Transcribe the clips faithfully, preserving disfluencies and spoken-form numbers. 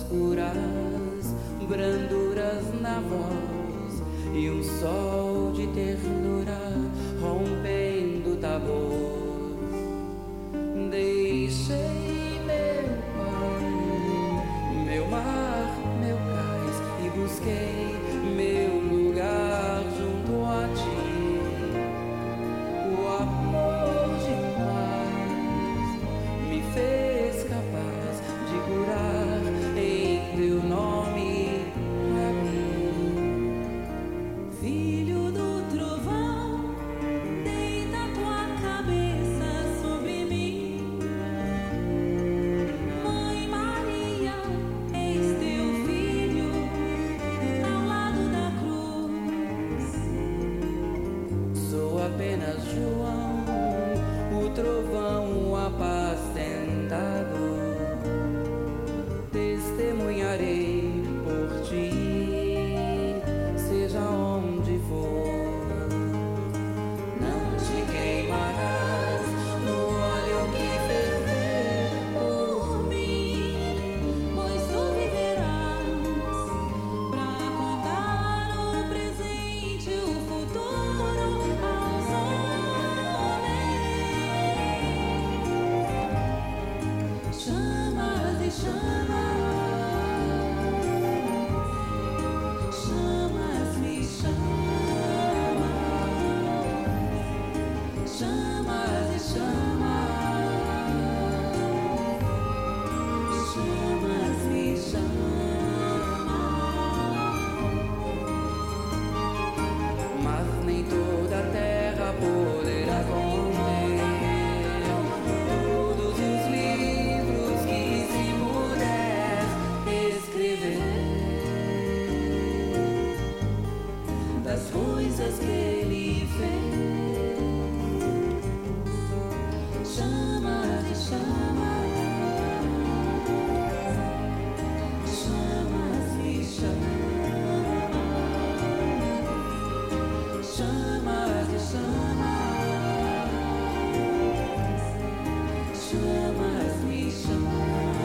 curas, branduras na voz e um sol de ternura rompendo o tabor. Deixei meu pai, meu mar, meu cais e busquei meu lugar junto a ti. O amor de paz me fez capaz de curar em teu nome, Rabi. Filho do trovão, deita tua cabeça sobre mim. Mãe Maria, eis teu filho ao lado da cruz. Sou apenas João, o trovão apacentado. Testemunharei por ti, seja onde for. Não te queimarás no óleo que ferver Por mim, pois tu viverás pra contar o presente e o futuro aos homens. Chamas e chamas, chamas me chamas, chamas e chamas, chamas me chamas. mas nem toda a terra poderá conter todos os livros que se puder escrever das coisas que ele fez. Chamas e chamas, chamas me chamas, chamas e chamas, chamas me chamas.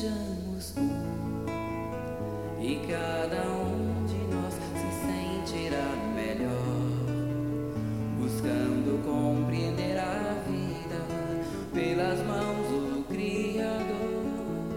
sejamos um, e cada um de nós se sentirá melhor, buscando compreender a vida pelas mãos do Criador.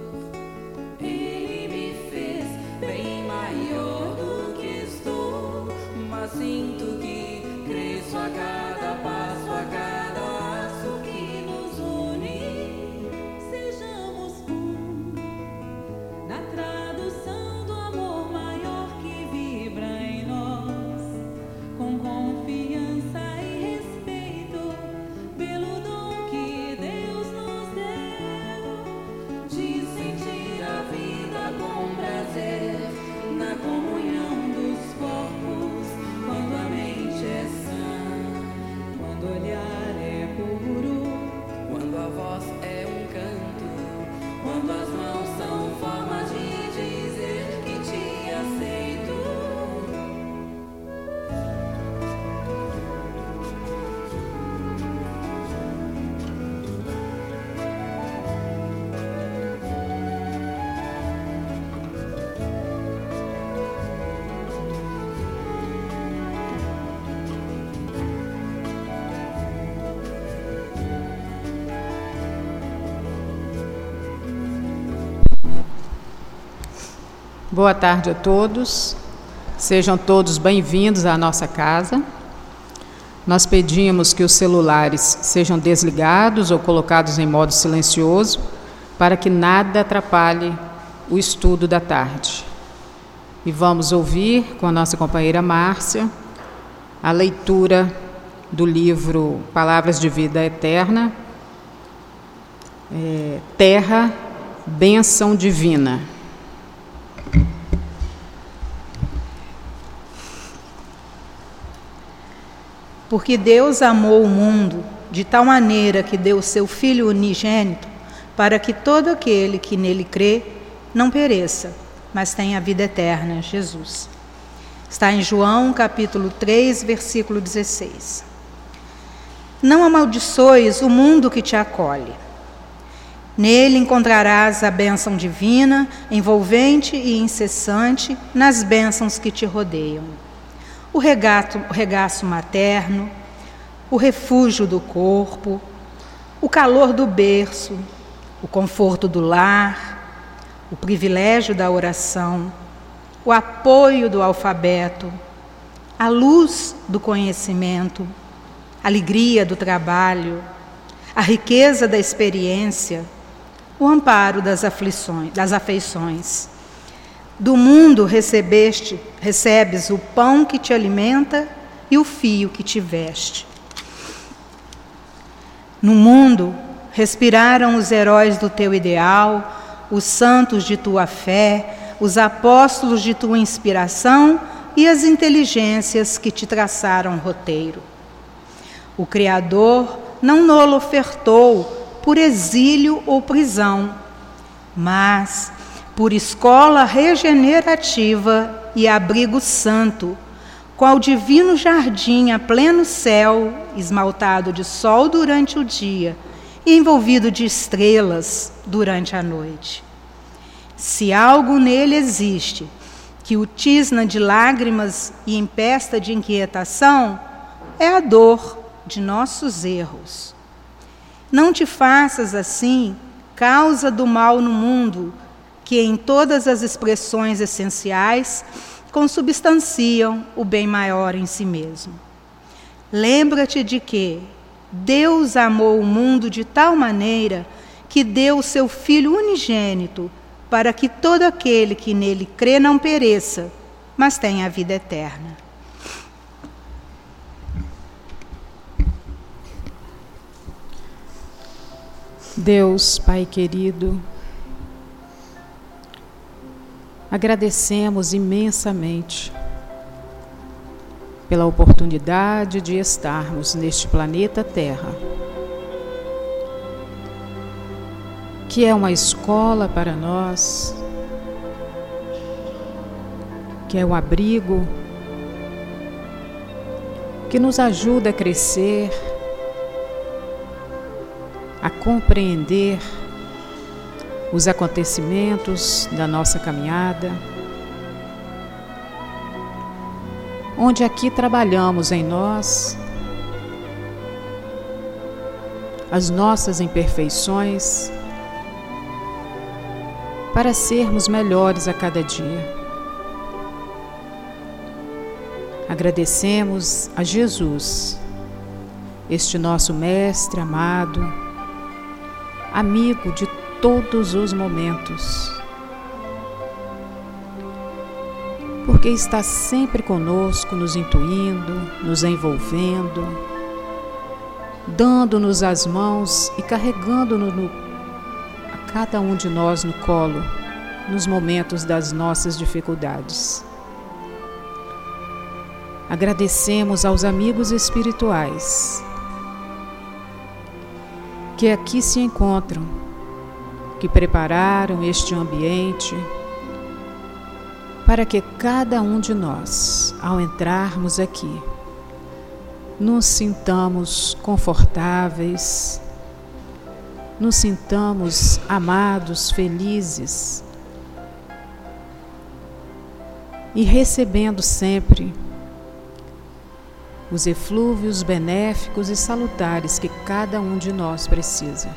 Ele me fez bem maior do que estou, mas sinto que cresço a cada passo, a cada laço que nos une. Sejamos um, na tradução do amor maior que vibra em nós, com confiança e respeito pelo dom que Deus nos deu, De sentir a vida com prazer na comunhão dos corpos, quando a mente é sã, quando o olhar é puro, quando a voz é um canto, quando as mãos são formas de dizer que te aceito. Boa tarde a todos, sejam todos bem-vindos à nossa casa. Nós pedimos que os celulares sejam desligados ou colocados em modo silencioso, para que nada atrapalhe o estudo da tarde. E vamos ouvir com a nossa companheira Márcia a leitura do livro Palavras de Vida Eterna, é, Terra, Bênção Divina. Porque Deus amou o mundo de tal maneira que deu o seu Filho unigênito, para que todo aquele que nele crê não pereça, mas tenha a vida eterna. Jesus. Está em João capítulo três, versículo dezesseis. Não amaldiçoes o mundo que te acolhe. Nele encontrarás a bênção divina, envolvente e incessante nas bênçãos que te rodeiam. O regato, o regaço materno, o refúgio do corpo, o calor do berço, o conforto do lar, o privilégio da oração, o apoio do alfabeto, a luz do conhecimento, a alegria do trabalho, a riqueza da experiência, o amparo das aflições, das afeições. Do mundo recebeste, recebes o pão que te alimenta e o fio que te veste. No mundo respiraram os heróis do teu ideal, os santos de tua fé, os apóstolos de tua inspiração e as inteligências que te traçaram roteiro. O Criador não nolo ofertou por exílio ou prisão, mas por escola regenerativa e abrigo santo, qual divino jardim a pleno céu, esmaltado de sol durante o dia e envolvido de estrelas durante a noite. Se algo nele existe que o tisna de lágrimas e empesta de inquietação, é a dor de nossos erros. Não te faças assim causa do mal no mundo, que em todas as expressões essenciais consubstanciam o bem maior em si mesmo. Lembra-te de que Deus amou o mundo de tal maneira que deu o seu Filho unigênito, para que todo aquele que nele crê não pereça, mas tenha a vida eterna. Deus, Pai querido, agradecemos imensamente pela oportunidade de estarmos neste planeta Terra, que é uma escola para nós, que é um abrigo, que nos ajuda a crescer, a compreender os acontecimentos da nossa caminhada, onde aqui trabalhamos em nós as nossas imperfeições para sermos melhores a cada dia. Agradecemos a Jesus, este nosso Mestre amado, amigo de todos os momentos, porque está sempre conosco, nos intuindo, nos envolvendo, dando-nos as mãos e carregando-nos no, a cada um de nós no colo, nos momentos das nossas dificuldades. Agradecemos aos amigos espirituais que aqui se encontram, que prepararam este ambiente para que cada um de nós, ao entrarmos aqui, nos sintamos confortáveis, nos sintamos amados, felizes e recebendo sempre os eflúvios benéficos e salutares que cada um de nós precisa.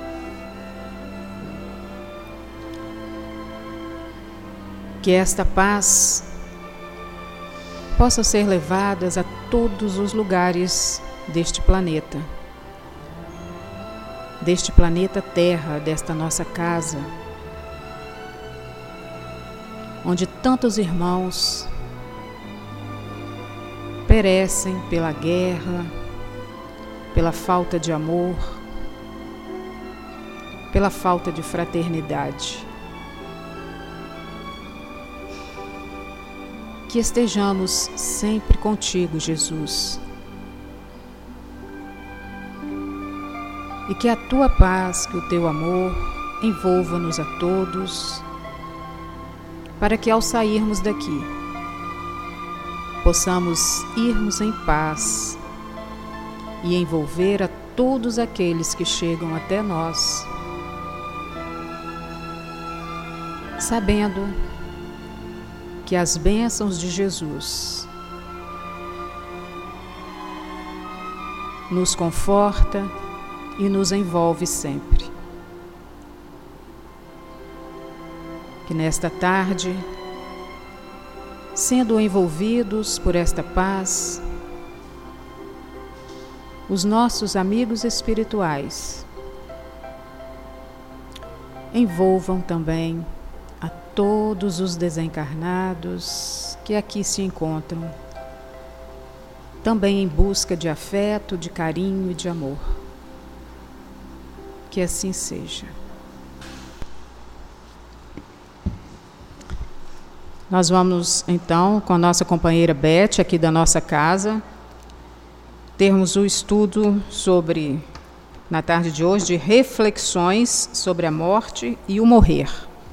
Que esta paz possa ser levada a todos os lugares deste planeta, deste planeta Terra, desta nossa casa, onde tantos irmãos perecem pela guerra, pela falta de amor, pela falta de fraternidade. Que estejamos sempre contigo, Jesus, e que a tua paz, que o teu amor envolva-nos a todos, para que ao sairmos daqui possamos irmos em paz e envolver a todos aqueles que chegam até nós, sabendo que as bênçãos de Jesus nos conforta e nos envolve sempre. Que nesta tarde, sendo envolvidos por esta paz, os nossos amigos espirituais envolvam também a todos os desencarnados que aqui se encontram, também em busca de afeto, de carinho e de amor. Que assim seja. Nós vamos, então, com a nossa companheira Beth, aqui da nossa casa, termos o estudo sobre, na tarde de hoje, de reflexões sobre a morte e o morrer.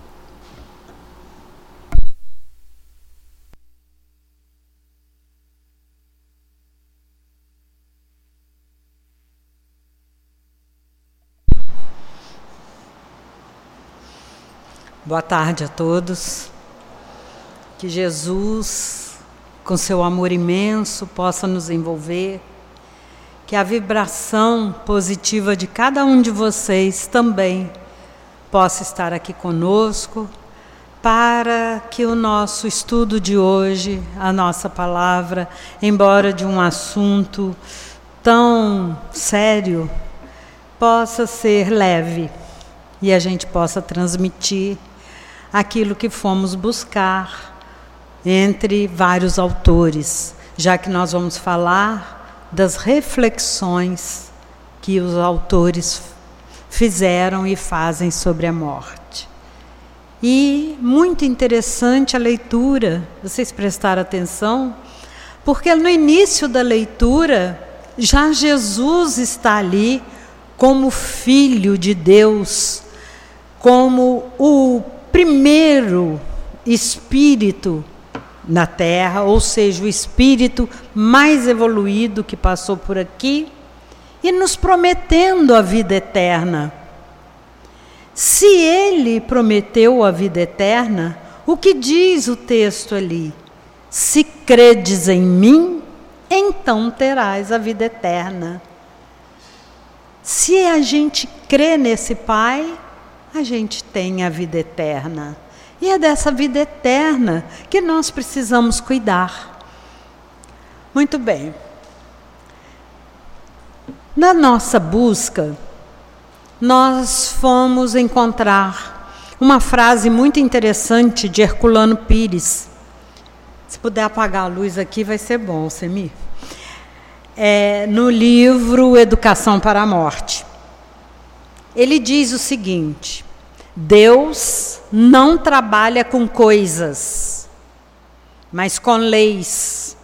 Boa tarde a todos. Que Jesus, com seu amor imenso, possa nos envolver. Que a vibração positiva de cada um de vocês também possa estar aqui conosco, para que o nosso estudo de hoje, a nossa palavra, embora de um assunto tão sério, possa ser leve e a gente possa transmitir aquilo que fomos buscar entre vários autores, já que nós vamos falar das reflexões que os autores fizeram e fazem sobre a morte. E muito interessante a leitura, vocês prestaram atenção, porque no início da leitura, já Jesus está ali como Filho de Deus, como o primeiro Espírito na Terra, ou seja, o Espírito mais evoluído que passou por aqui, e nos prometendo a vida eterna. Se ele prometeu a vida eterna, o que diz o texto ali? Se credes em mim, então terás a vida eterna. Se a gente crê nesse Pai, a gente tem a vida eterna. E é dessa vida eterna que nós precisamos cuidar. Muito bem. Na nossa busca, nós fomos encontrar uma frase muito interessante de Herculano Pires. Se puder apagar a luz aqui, vai ser bom, Semir. É, no livro Educação para a Morte. Ele diz o seguinte: Deus não trabalha com coisas, mas com leis.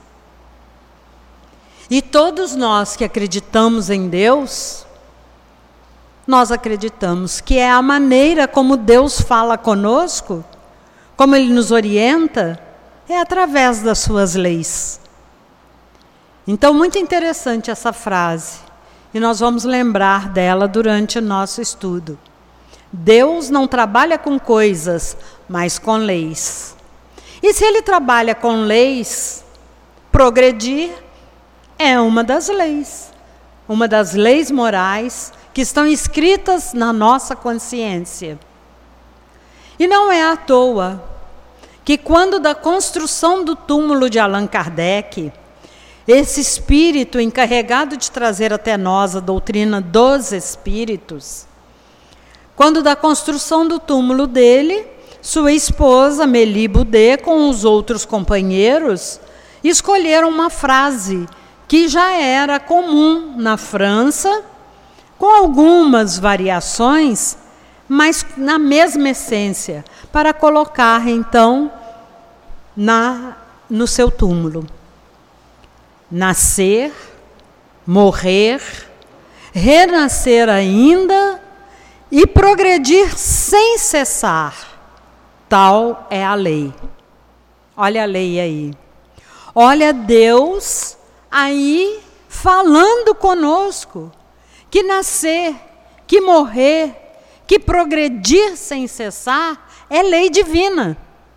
E todos nós que acreditamos em Deus, nós acreditamos que é a maneira como Deus fala conosco, como Ele nos orienta, é através das suas leis. Então, muito interessante essa frase, e nós vamos lembrar dela durante o nosso estudo. Deus não trabalha com coisas, mas com leis. E se Ele trabalha com leis, progredir é uma das leis, uma das leis morais que estão escritas na nossa consciência. E não é à toa que quando da construção do túmulo de Allan Kardec, esse espírito encarregado de trazer até nós a doutrina dos espíritos, quando da construção do túmulo dele, sua esposa, Mélie Boudet, com os outros companheiros, escolheram uma frase que já era comum na França, com algumas variações, mas na mesma essência, para colocar, então, na, no seu túmulo. Nascer, morrer, renascer ainda e progredir sem cessar. Tal é a lei. Olha a lei aí. Olha Deus aí falando conosco. Que nascer, que morrer, que progredir sem cessar é lei divina.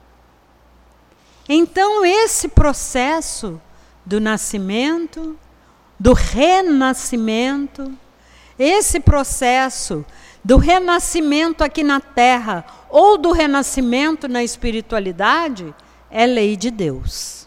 Então esse processo do nascimento, do renascimento, esse processo do renascimento aqui na terra ou do renascimento na espiritualidade é lei de Deus.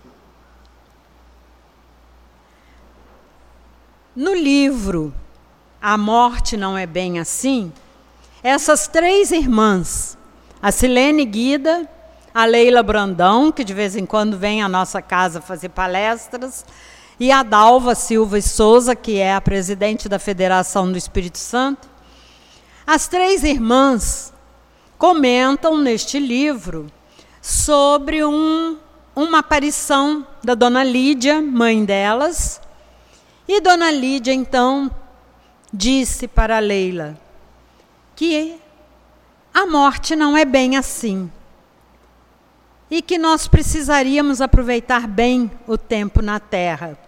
No livro A Morte Não É Bem Assim, essas três irmãs, a Silene Guida, a Leila Brandão, que de vez em quando vem à nossa casa fazer palestras, e a Dalva Silva e Souza, que é a presidente da Federação do Espírito Santo, as três irmãs comentam neste livro sobre um, uma aparição da Dona Lídia, mãe delas, e Dona Lídia, então, disse para a Leila que a morte não é bem assim, e que nós precisaríamos aproveitar bem o tempo na Terra.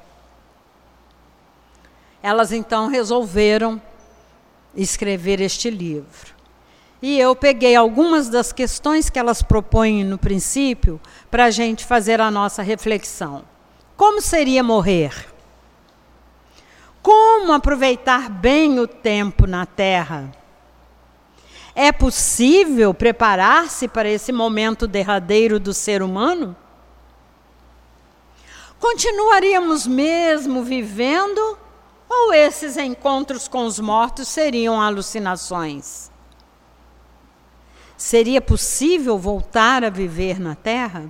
Elas então resolveram escrever este livro. E eu peguei algumas das questões que elas propõem no princípio para a gente fazer a nossa reflexão. Como seria morrer? Como aproveitar bem o tempo na Terra? É possível preparar-se para esse momento derradeiro do ser humano? Continuaríamos mesmo vivendo ou esses encontros com os mortos seriam alucinações? Seria possível voltar a viver na Terra?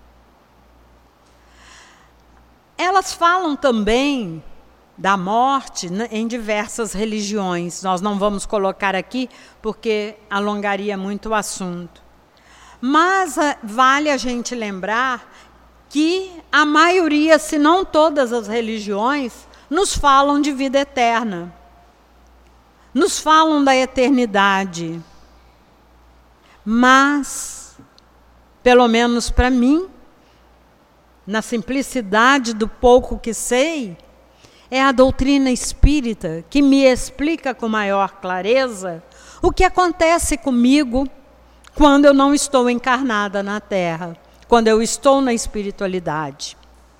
Elas falam também da morte em diversas religiões. Nós não vamos colocar aqui, porque alongaria muito o assunto. Mas vale a gente lembrar que a maioria, se não todas as religiões, nos falam de vida eterna. Nos falam da eternidade. Mas, pelo menos para mim, na simplicidade do pouco que sei, é a doutrina espírita que me explica com maior clareza o que acontece comigo quando eu não estou encarnada na Terra, quando eu estou na espiritualidade.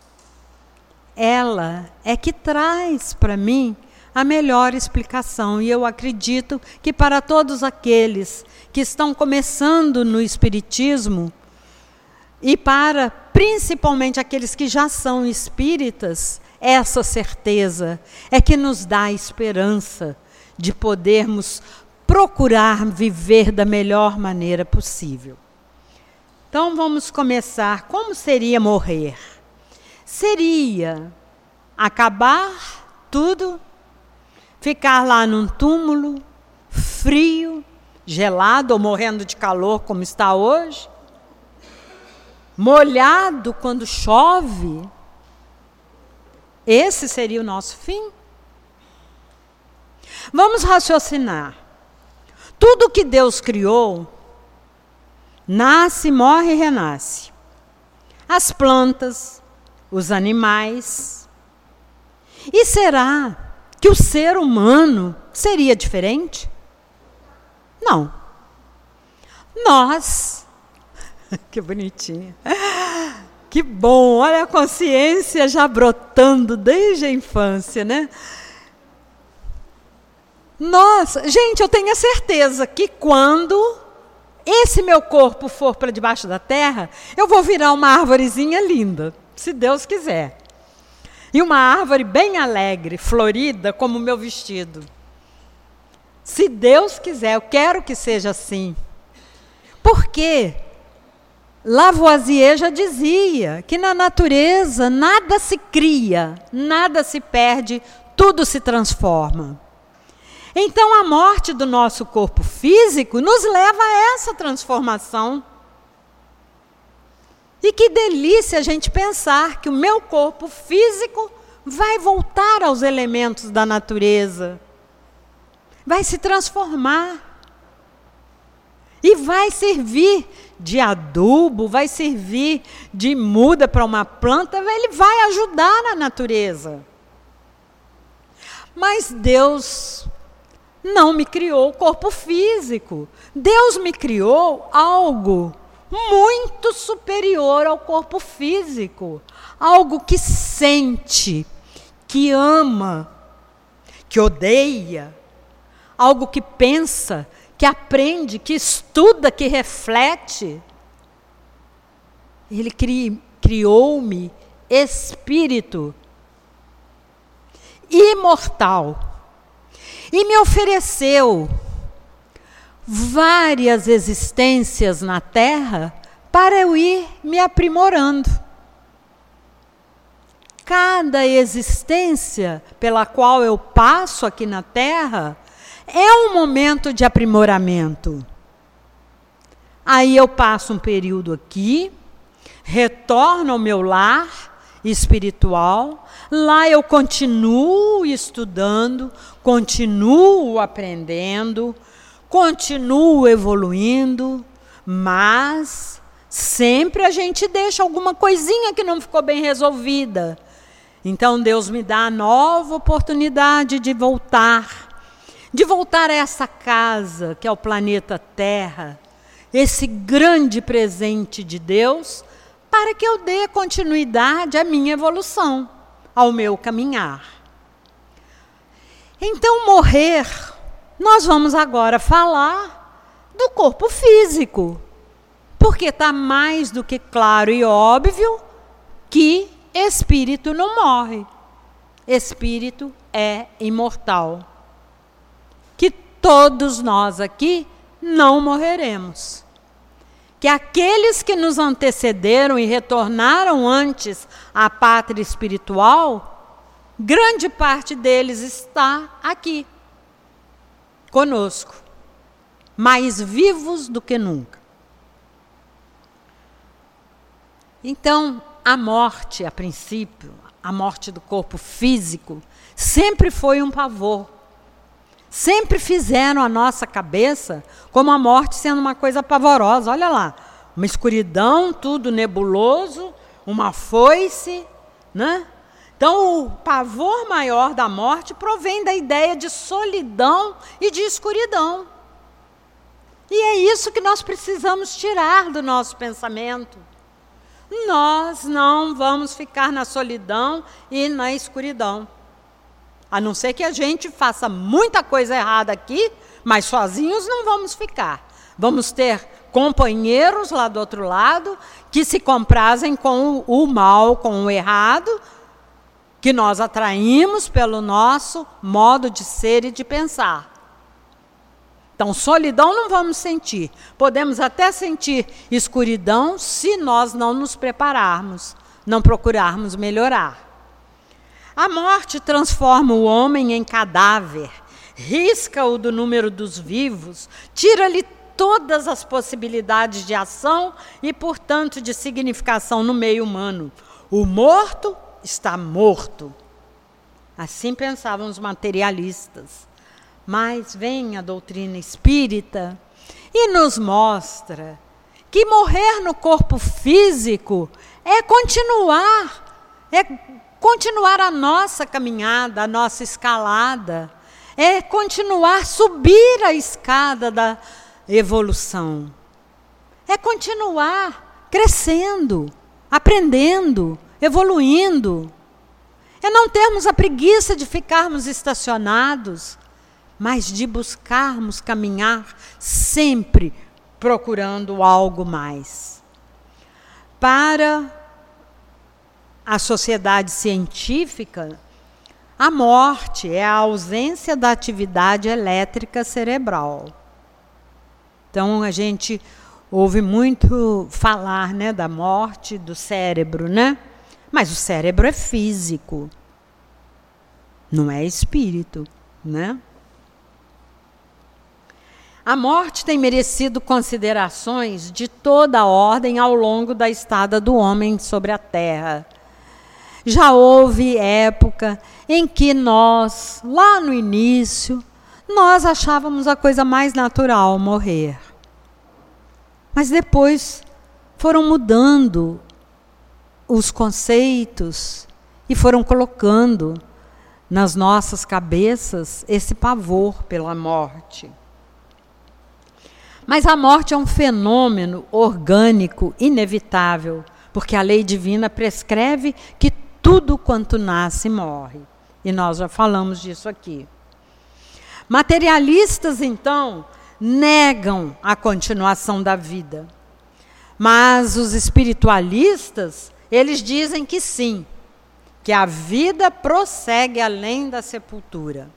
Ela é que traz para mim a melhor explicação, e eu acredito que para todos aqueles que estão começando no Espiritismo, e para principalmente aqueles que já são espíritas, essa certeza é que nos dá esperança de podermos procurar viver da melhor maneira possível. Então vamos começar. Como seria morrer? Seria acabar tudo, ficar lá num túmulo, frio, gelado ou morrendo de calor como está hoje, molhado quando chove. Esse seria o nosso fim? Vamos raciocinar. Tudo que Deus criou, nasce, morre e renasce. As plantas, os animais. E será que o ser humano seria diferente? Não. Nós, que bonitinha, que bom, olha a consciência já brotando desde a infância, né? Nossa, gente, eu tenho a certeza que quando esse meu corpo for para debaixo da terra, eu vou virar uma árvorezinha linda, se Deus quiser. E uma árvore bem alegre, florida, como o meu vestido. Se Deus quiser, eu quero que seja assim. Porque Lavoisier já dizia que na natureza nada se cria, nada se perde, tudo se transforma. Então a morte do nosso corpo físico nos leva a essa transformação. E que delícia a gente pensar que o meu corpo físico vai voltar aos elementos da natureza. Vai se transformar. E vai servir de adubo, vai servir de muda para uma planta, ele vai ajudar a natureza. Mas Deus não me criou o corpo físico. Deus me criou algo muito superior ao corpo físico. Algo que sente, que ama, que odeia. Algo que pensa, que aprende, que estuda, que reflete. Ele cri, criou-me espírito imortal. E me ofereceu várias existências na Terra para eu ir me aprimorando. Cada existência pela qual eu passo aqui na Terra é um momento de aprimoramento. Aí eu passo um período aqui, retorno ao meu lar espiritual, lá eu continuo estudando, continuo aprendendo, continuo evoluindo, mas sempre a gente deixa alguma coisinha que não ficou bem resolvida. Então Deus me dá a nova oportunidade de voltar, de voltar a essa casa que é o planeta Terra, esse grande presente de Deus, para que eu dê continuidade à minha evolução, ao meu caminhar. Então, morrer, nós vamos agora falar do corpo físico, porque está mais do que claro e óbvio que espírito não morre. Espírito é imortal. Que todos nós aqui não morreremos. Que aqueles que nos antecederam e retornaram antes à pátria espiritual, grande parte deles está aqui, conosco, mais vivos do que nunca. Então, a morte, a princípio, a morte do corpo físico, sempre foi um pavor. Sempre fizeram a nossa cabeça como a morte sendo uma coisa pavorosa. Olha lá, uma escuridão, tudo nebuloso, uma foice, né? Então, o pavor maior da morte provém da ideia de solidão e de escuridão. E é isso que nós precisamos tirar do nosso pensamento. Nós não vamos ficar na solidão e na escuridão. A não ser que a gente faça muita coisa errada aqui, mas sozinhos não vamos ficar. Vamos ter companheiros lá do outro lado que se comprazem com o mal, com o errado, que nós atraímos pelo nosso modo de ser e de pensar. Então, solidão não vamos sentir. Podemos até sentir escuridão se nós não nos prepararmos, não procurarmos melhorar. A morte transforma o homem em cadáver, risca-o do número dos vivos, tira-lhe todas as possibilidades de ação e, portanto, de significação no meio humano. O morto está morto. Assim pensavam os materialistas. Mas vem a doutrina espírita e nos mostra que morrer no corpo físico é continuar, é continuar a nossa caminhada, a nossa escalada, é continuar, subir a escada da evolução, é continuar crescendo, aprendendo, evoluindo, é não termos a preguiça de ficarmos estacionados, mas de buscarmos caminhar sempre procurando algo mais. Para a sociedade científica, a morte é a ausência da atividade elétrica cerebral. Então, a gente ouve muito falar, né, da morte do cérebro, né? Mas o cérebro é físico, não é espírito, né? A morte tem merecido considerações de toda a ordem ao longo da estada do homem sobre a terra. Já houve época em que nós, lá no início, nós achávamos a coisa mais natural morrer. Mas depois foram mudando os conceitos e foram colocando nas nossas cabeças esse pavor pela morte. Mas a morte é um fenômeno orgânico inevitável, porque a lei divina prescreve que tudo quanto nasce morre. E nós já falamos disso aqui. Materialistas, então, negam a continuação da vida. Mas os espiritualistas, eles dizem que sim, que a vida prossegue além da sepultura.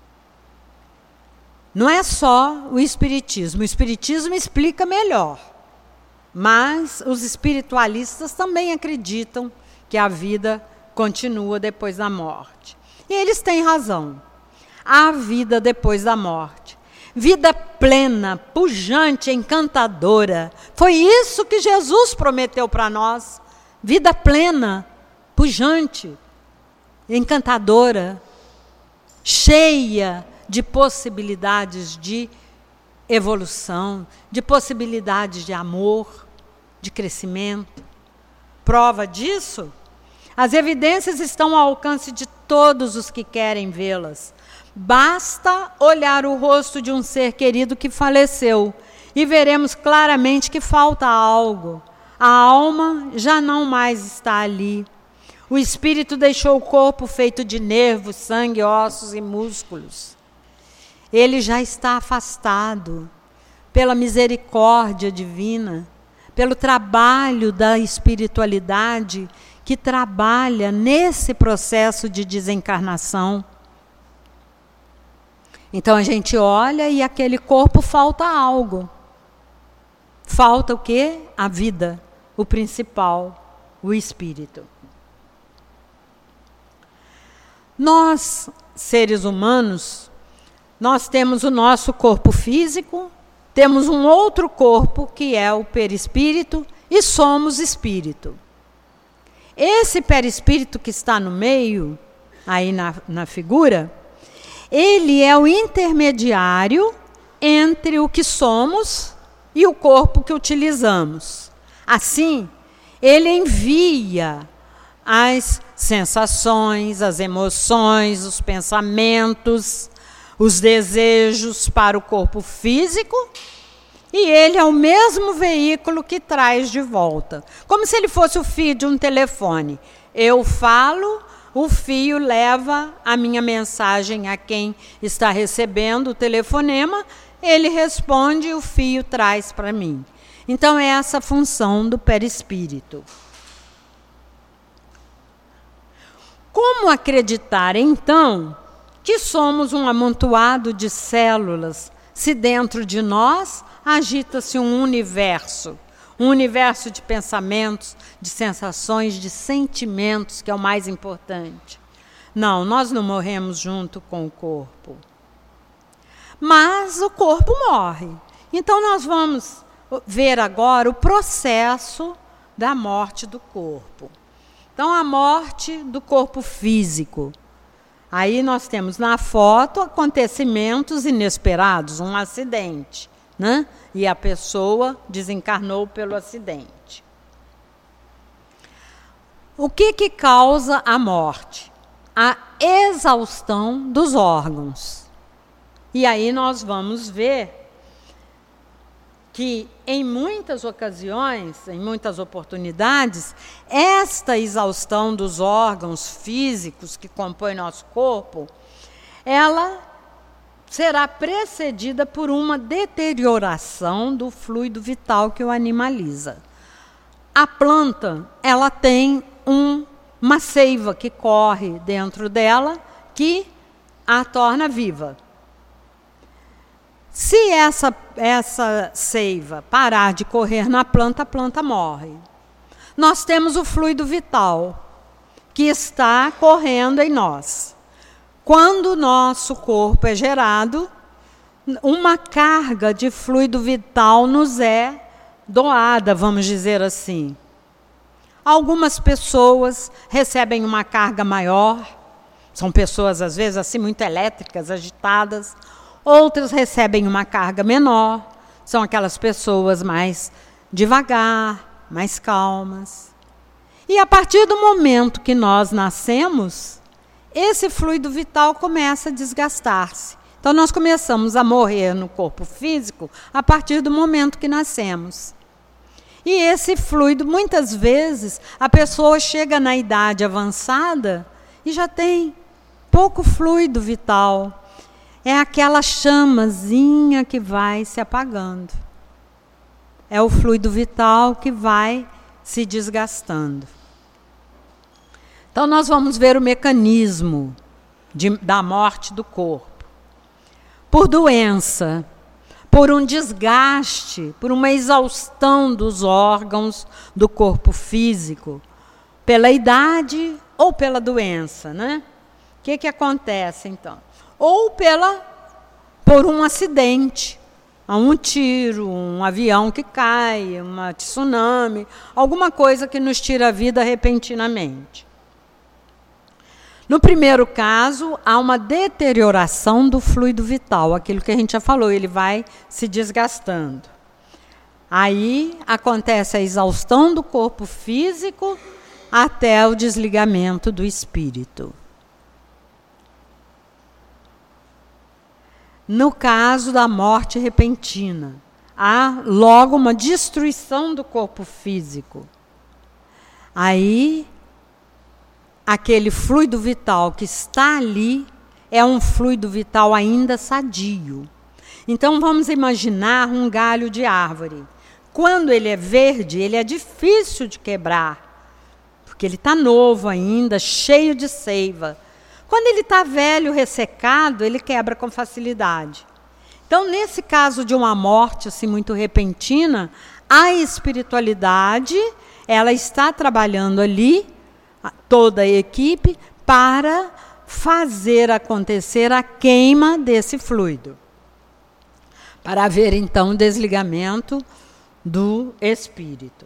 Não é só o espiritismo. O espiritismo explica melhor. Mas os espiritualistas também acreditam que a vida continua depois da morte. E eles têm razão. Há vida depois da morte. Vida plena, pujante, encantadora. Foi isso que Jesus prometeu para nós. Vida plena, pujante, encantadora, cheia de possibilidades de evolução, de possibilidades de amor, de crescimento. Prova disso? As evidências estão ao alcance de todos os que querem vê-las. Basta olhar o rosto de um ser querido que faleceu e veremos claramente que falta algo. A alma já não mais está ali. O espírito deixou o corpo feito de nervos, sangue, ossos e músculos. Ele já está afastado pela misericórdia divina, pelo trabalho da espiritualidade que trabalha nesse processo de desencarnação. Então a gente olha e aquele corpo falta algo. Falta o quê? A vida, o principal, o espírito. Nós, seres humanos, nós temos o nosso corpo físico, temos um outro corpo que é o perispírito e somos espírito. Esse perispírito que está no meio, aí na, na figura, ele é o intermediário entre o que somos e o corpo que utilizamos. Assim, ele envia as sensações, as emoções, os pensamentos, os desejos para o corpo físico e ele é o mesmo veículo que traz de volta. Como se ele fosse o fio de um telefone. Eu falo, o fio leva a minha mensagem a quem está recebendo o telefonema, ele responde e o fio traz para mim. Então, é essa a função do perispírito. Como acreditar, então, que somos um amontoado de células, se dentro de nós agita-se um universo, um universo de pensamentos, de sensações, de sentimentos, que é o mais importante? Não, nós não morremos junto com o corpo. Mas o corpo morre. Então, nós vamos ver agora o processo da morte do corpo. Então, a morte do corpo físico. Aí nós temos na foto acontecimentos inesperados, um acidente, né? E a pessoa desencarnou pelo acidente. O que que causa a morte? A exaustão dos órgãos. E aí nós vamos ver que em muitas ocasiões, em muitas oportunidades, esta exaustão dos órgãos físicos que compõem nosso corpo, ela será precedida por uma deterioração do fluido vital que o animaliza. A planta, ela tem um, uma seiva que corre dentro dela que a torna viva. Se essa, essa seiva parar de correr na planta, a planta morre. Nós temos o fluido vital que está correndo em nós. Quando o nosso corpo é gerado, uma carga de fluido vital nos é doada, vamos dizer assim. Algumas pessoas recebem uma carga maior, são pessoas às vezes assim muito elétricas, agitadas. Outras recebem uma carga menor, são aquelas pessoas mais devagar, mais calmas. E a partir do momento que nós nascemos, esse fluido vital começa a desgastar-se. Então, nós começamos a morrer no corpo físico a partir do momento que nascemos. E esse fluido, muitas vezes, a pessoa chega na idade avançada e já tem pouco fluido vital. É aquela chamazinha que vai se apagando. É o fluido vital que vai se desgastando. Então, nós vamos ver o mecanismo de, da morte do corpo. Por doença, por um desgaste, por uma exaustão dos órgãos do corpo físico, pela idade ou pela doença, né? O que que acontece, então? Ou pela, por um acidente, um tiro, um avião que cai, uma tsunami, alguma coisa que nos tira a vida repentinamente. No primeiro caso, há uma deterioração do fluido vital, aquilo que a gente já falou, ele vai se desgastando. Aí acontece a exaustão do corpo físico até o desligamento do espírito. No caso da morte repentina, há logo uma destruição do corpo físico. Aí, aquele fluido vital que está ali é um fluido vital ainda sadio. Então, vamos imaginar um galho de árvore. Quando ele é verde, ele é difícil de quebrar, porque ele está novo ainda, cheio de seiva. Quando ele está velho, ressecado, ele quebra com facilidade. Então, nesse caso de uma morte assim, muito repentina, a espiritualidade ela está trabalhando ali, toda a equipe, para fazer acontecer a queima desse fluido. Para haver, então, o desligamento do espírito.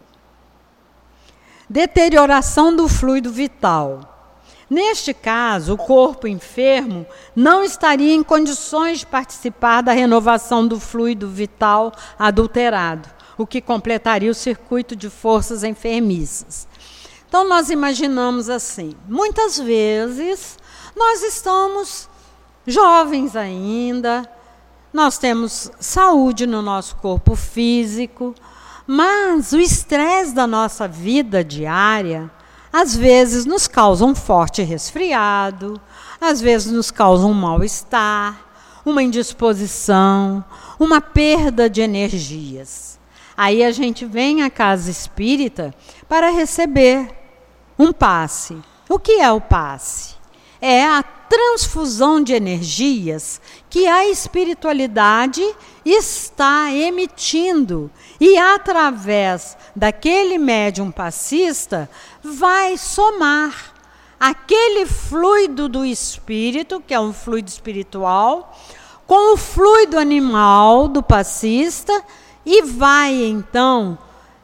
Deterioração do fluido vital. Neste caso, o corpo enfermo não estaria em condições de participar da renovação do fluido vital adulterado, o que completaria o circuito de forças enfermiças. Então, nós imaginamos assim, muitas vezes nós estamos jovens ainda, nós temos saúde no nosso corpo físico, mas o estresse da nossa vida diária, às vezes nos causa um forte resfriado, às vezes nos causa um mal-estar, uma indisposição, uma perda de energias. Aí a gente vem à casa espírita para receber um passe. O que é o passe? É a transfusão de energias que a espiritualidade está emitindo e através daquele médium passista vai somar aquele fluido do espírito, que é um fluido espiritual, com o fluido animal do passista e vai então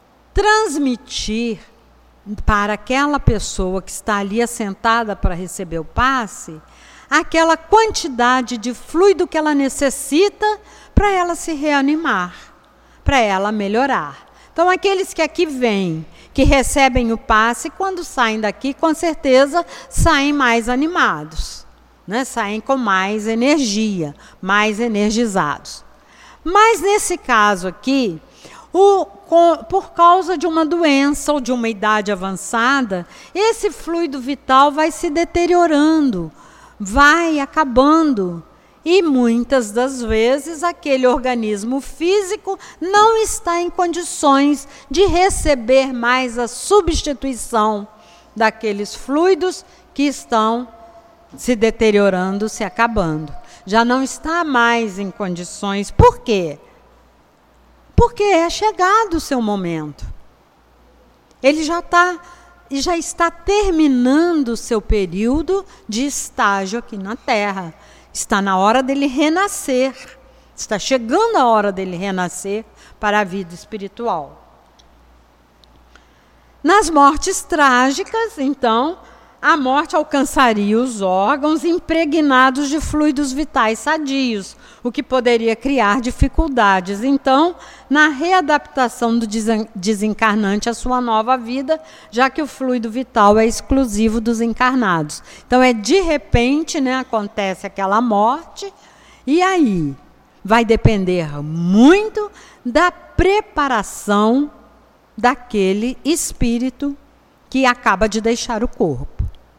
transmitir para aquela pessoa que está ali assentada para receber o passe, aquela quantidade de fluido que ela necessita para ela se reanimar, para ela melhorar. Então, aqueles que aqui vêm, que recebem o passe, quando saem daqui, com certeza, saem mais animados, né? Saem com mais energia, mais energizados. Mas, nesse caso aqui, o, com, por causa de uma doença ou de uma idade avançada, esse fluido vital vai se deteriorando, vai acabando. E muitas das vezes aquele organismo físico não está em condições de receber mais a substituição daqueles fluidos que estão se deteriorando, se acabando. Já não está mais em condições. Por quê? Porque é chegado o seu momento. Ele já está, já está terminando o seu período de estágio aqui na Terra. Está na hora dele renascer. Está chegando a hora dele renascer para a vida espiritual. Nas mortes trágicas, então, a morte alcançaria os órgãos impregnados de fluidos vitais sadios, o que poderia criar dificuldades, então, na readaptação do desencarnante à sua nova vida, já que o fluido vital é exclusivo dos encarnados. Então, é de repente, né, acontece aquela morte, e aí vai depender muito da preparação daquele espírito que acaba de deixar o corpo.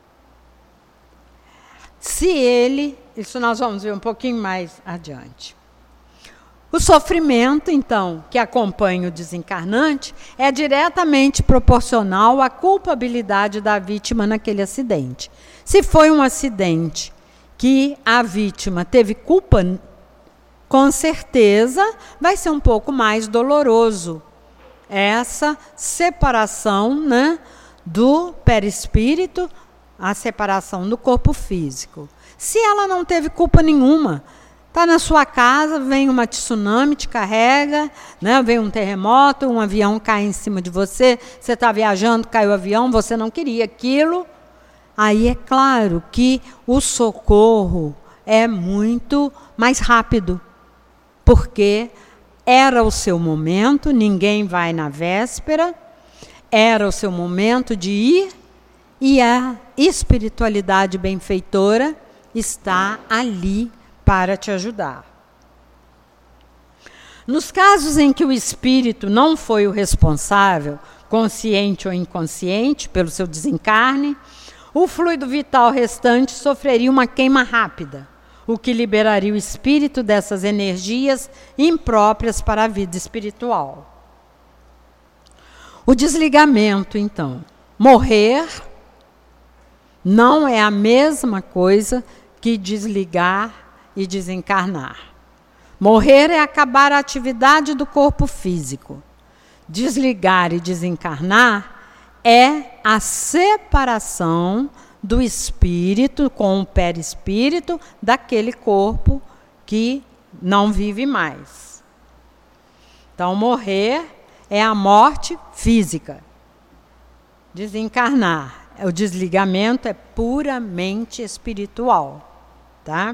Se ele, isso nós vamos ver um pouquinho mais adiante. O sofrimento, então, que acompanha o desencarnante, é diretamente proporcional à culpabilidade da vítima naquele acidente. Se foi um acidente que a vítima teve culpa, com certeza vai ser um pouco mais doloroso essa separação, né, do perispírito, a separação do corpo físico. Se ela não teve culpa nenhuma, está na sua casa, vem uma tsunami, te carrega, né, vem um terremoto, um avião cai em cima de você, você está viajando, caiu o avião, você não queria aquilo, aí é claro que o socorro é muito mais rápido, porque era o seu momento, ninguém vai na véspera, era o seu momento de ir, e a espiritualidade benfeitora está ali para te ajudar. Nos casos em que o espírito não foi o responsável, consciente ou inconsciente, pelo seu desencarne, o fluido vital restante sofreria uma queima rápida, o que liberaria o espírito dessas energias impróprias para a vida espiritual. O desligamento, então. Morrer não é a mesma coisa que desligar e desencarnar. Morrer é acabar a atividade do corpo físico. Desligar e desencarnar é a separação do espírito com o perispírito daquele corpo que não vive mais. Então, morrer é a morte física. Desencarnar, o desligamento é puramente espiritual, tá?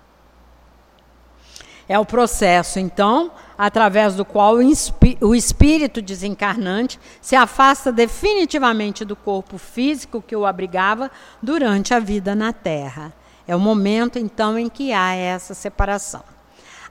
É o processo, então, através do qual o espírito desencarnante se afasta definitivamente do corpo físico que o abrigava durante a vida na Terra. É o momento, então, em que há essa separação.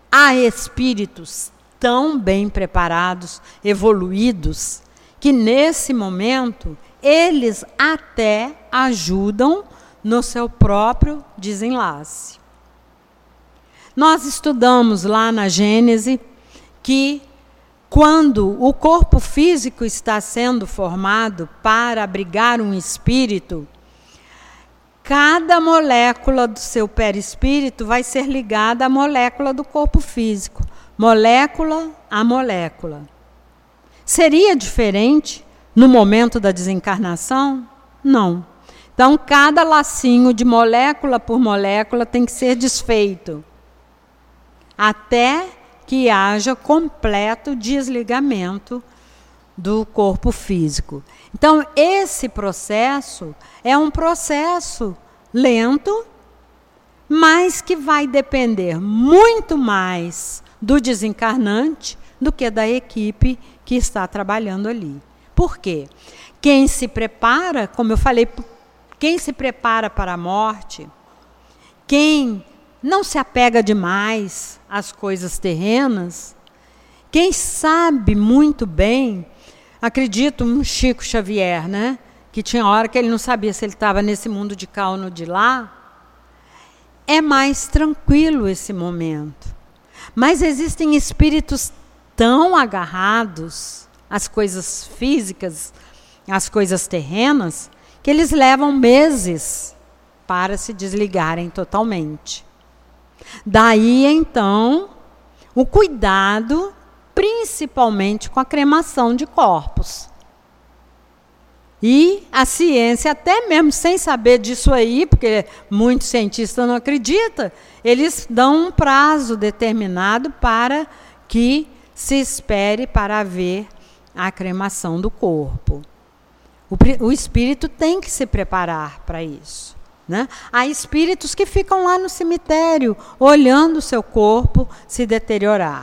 há espíritos tão bem preparados, evoluídos, que nesse momento eles até ajudam no seu próprio desenlace. Nós estudamos lá na Gênese que quando o corpo físico está sendo formado para abrigar um espírito, cada molécula do seu perispírito vai ser ligada à molécula do corpo físico, molécula a molécula. Seria diferente no momento da desencarnação? Não. Então, cada lacinho de molécula por molécula tem que ser desfeito, até que haja completo desligamento do corpo físico. Então, esse processo é um processo lento, mas que vai depender muito mais do desencarnante do que da equipe que está trabalhando ali. Por quê? Quem se prepara, como eu falei, quem se prepara para a morte, quem não se apega demais às coisas terrenas, quem sabe muito bem, acredito um Chico Xavier, né? Que tinha hora que ele não sabia se ele estava nesse mundo de cá ou no de lá, é mais tranquilo esse momento. Mas existem espíritos tão agarrados às coisas físicas, às coisas terrenas, que eles levam meses para se desligarem totalmente. Daí, então, o cuidado, principalmente com a cremação de corpos. E a ciência, até mesmo sem saber disso aí, porque muitos cientistas não acreditam, eles dão um prazo determinado para que se espere para haver a cremação do corpo. O, o espírito tem que se preparar para isso. Né? Há espíritos que ficam lá no cemitério, olhando o seu corpo se deteriorar.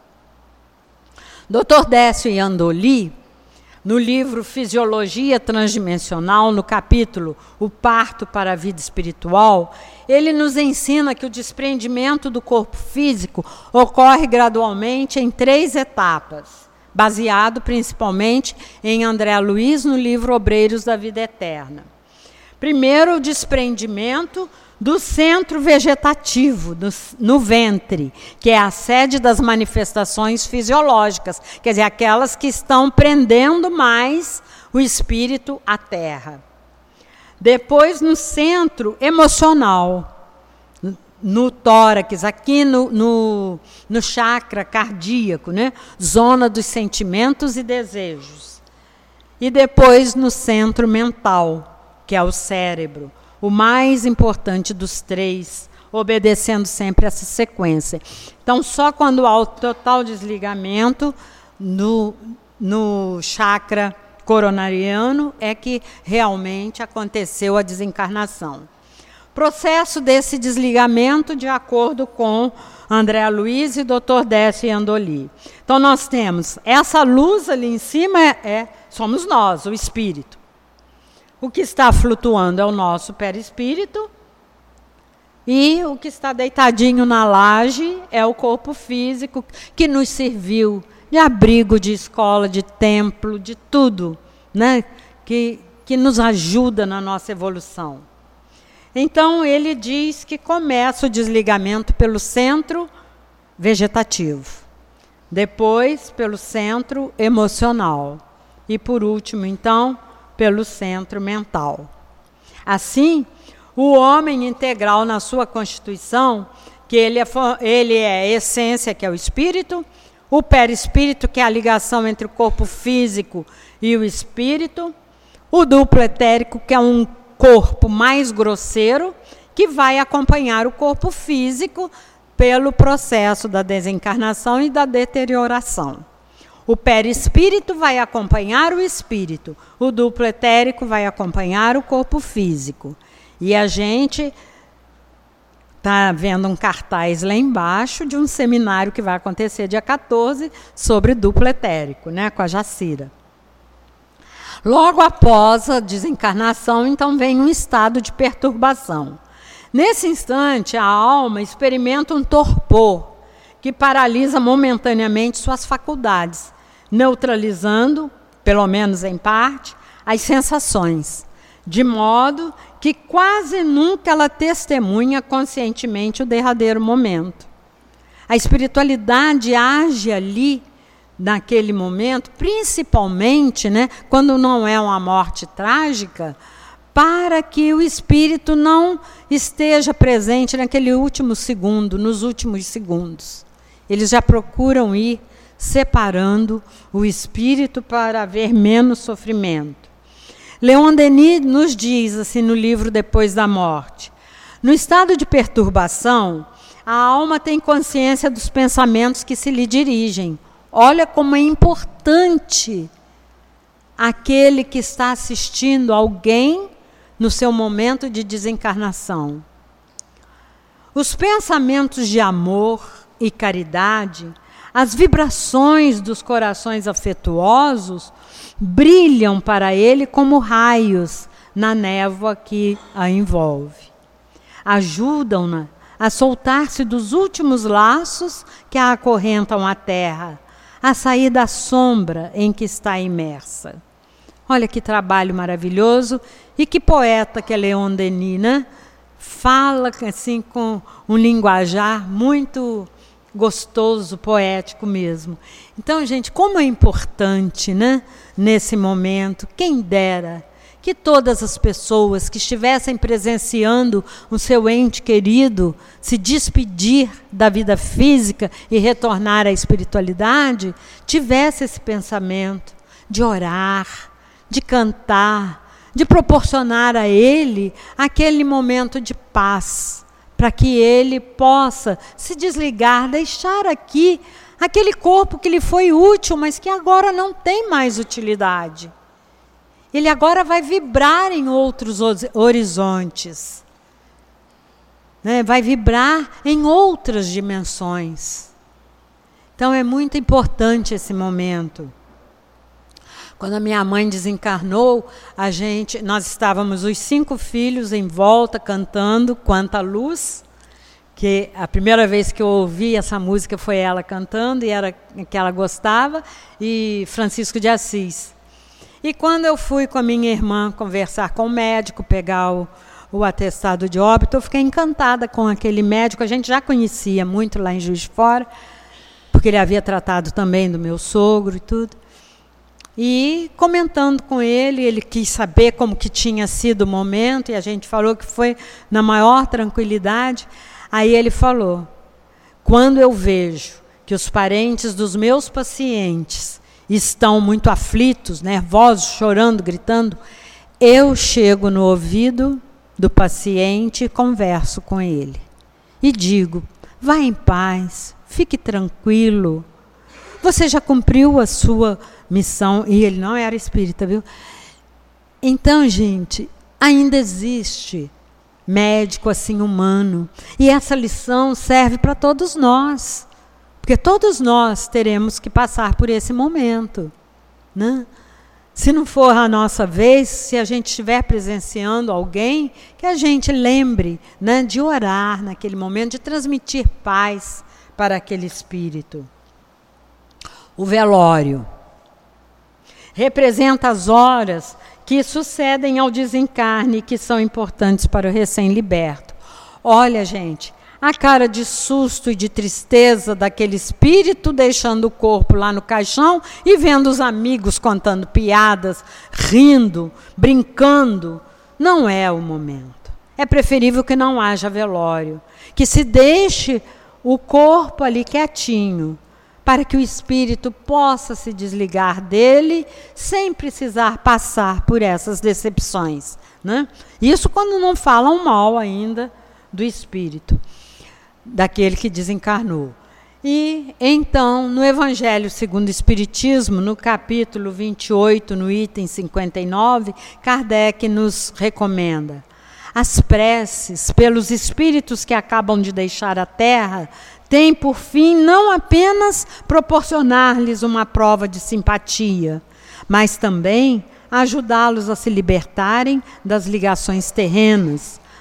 doutor Décio Iandoli, no livro Fisiologia Transdimensional, no capítulo O Parto para a Vida Espiritual, ele nos ensina que o desprendimento do corpo físico ocorre gradualmente em três etapas, baseado principalmente em André Luiz no livro Obreiros da Vida Eterna. Primeiro, o desprendimento do centro vegetativo, do, no ventre, que é a sede das manifestações fisiológicas, quer dizer, aquelas que estão prendendo mais o espírito à terra. Depois, no centro emocional, no tórax, aqui no, no, no chakra cardíaco, né? Zona dos sentimentos e desejos. E depois, no centro mental, que é o cérebro, o mais importante dos três, obedecendo sempre essa sequência. Então, só quando há o total desligamento no, no chakra coronariano é que realmente aconteceu a desencarnação. Processo desse desligamento de acordo com André Luiz e doutor Décio Iandoli. Então, nós temos essa luz ali em cima, é, é, somos nós, o espírito. O que está flutuando é o nosso perispírito e o que está deitadinho na laje é o corpo físico que nos serviu de abrigo, de escola, de templo, de tudo, né? que, que nos ajuda na nossa evolução. Então, ele diz que começa o desligamento pelo centro vegetativo, depois pelo centro emocional e, por último, então, pelo centro mental. Assim, o homem integral na sua constituição, que ele é, ele é a essência, que é o espírito, o perispírito, que é a ligação entre o corpo físico e o espírito, o duplo etérico, que é um corpo mais grosseiro, que vai acompanhar o corpo físico pelo processo da desencarnação e da deterioração. O perispírito vai acompanhar o espírito, o duplo etérico vai acompanhar o corpo físico. E a gente está vendo um cartaz lá embaixo de um seminário que vai acontecer dia quatorze sobre duplo etérico, né, com a Jacira. Logo após a desencarnação, então, vem um estado de perturbação. Nesse instante, a alma experimenta um torpor, que paralisa momentaneamente suas faculdades, neutralizando, pelo menos em parte, as sensações, de modo que quase nunca ela testemunha conscientemente o derradeiro momento. A espiritualidade age ali, naquele momento, principalmente, né, quando não é uma morte trágica, para que o espírito não esteja presente naquele último segundo, nos últimos segundos. Eles já procuram ir separando o espírito para haver menos sofrimento. Leon Denis nos diz, assim, no livro Depois da Morte: no estado de perturbação, a alma tem consciência dos pensamentos que se lhe dirigem. Olha como é importante aquele que está assistindo alguém no seu momento de desencarnação. Os pensamentos de amor e caridade, as vibrações dos corações afetuosos, brilham para ele como raios na névoa que a envolve. Ajudam-na a soltar-se dos últimos laços que a acorrentam à terra, a sair da sombra em que está imersa. Olha que trabalho maravilhoso e que poeta que é Leon Denis, né? Fala assim com um linguajar muito gostoso, poético mesmo. Então, gente, como é importante, né, nesse momento, quem dera que todas as pessoas que estivessem presenciando o seu ente querido se despedir da vida física e retornar à espiritualidade, tivesse esse pensamento de orar, de cantar, de proporcionar a ele aquele momento de paz, para que ele possa se desligar, deixar aqui aquele corpo que lhe foi útil, mas que agora não tem mais utilidade. Ele agora vai vibrar em outros horizontes, né? Vai vibrar em outras dimensões. Então é muito importante esse momento. Quando a minha mãe desencarnou, a gente, nós estávamos os cinco filhos em volta cantando Quanta Luz, que a primeira vez que eu ouvi essa música foi ela cantando, e era que ela gostava, e Francisco de Assis. E quando eu fui com a minha irmã conversar com o médico, pegar o, o atestado de óbito, eu fiquei encantada com aquele médico. A gente já conhecia muito lá em Juiz de Fora, porque ele havia tratado também do meu sogro e tudo. E comentando com ele, ele quis saber como que tinha sido o momento, e a gente falou que foi na maior tranquilidade. Aí ele falou: quando eu vejo que os parentes dos meus pacientes estão muito aflitos, nervosos, chorando, gritando, eu chego no ouvido do paciente e converso com ele. E digo: vá em paz, fique tranquilo, você já cumpriu a sua missão. E ele não era espírita, viu? Então, gente, ainda existe médico assim humano. E essa lição serve para todos nós. Porque todos nós teremos que passar por esse momento, né? Se não for a nossa vez, se a gente estiver presenciando alguém, que a gente lembre, né, de orar naquele momento, de transmitir paz para aquele espírito. O velório representa as horas que sucedem ao desencarne e que são importantes para o recém-liberto. Olha, gente, a cara de susto e de tristeza daquele espírito deixando o corpo lá no caixão e vendo os amigos contando piadas, rindo, brincando, não é o momento. É preferível que não haja velório, que se deixe o corpo ali quietinho, para que o espírito possa se desligar dele sem precisar passar por essas decepções, né? Isso quando não falam mal ainda do espírito, daquele que desencarnou. E então, no Evangelho segundo o Espiritismo, no capítulo vinte e oito, no item cinquenta e nove, Kardec nos recomenda: as preces pelos espíritos que acabam de deixar a Terra tem por fim não apenas proporcionar-lhes uma prova de simpatia, mas também ajudá-los a se libertarem das ligações terrenas,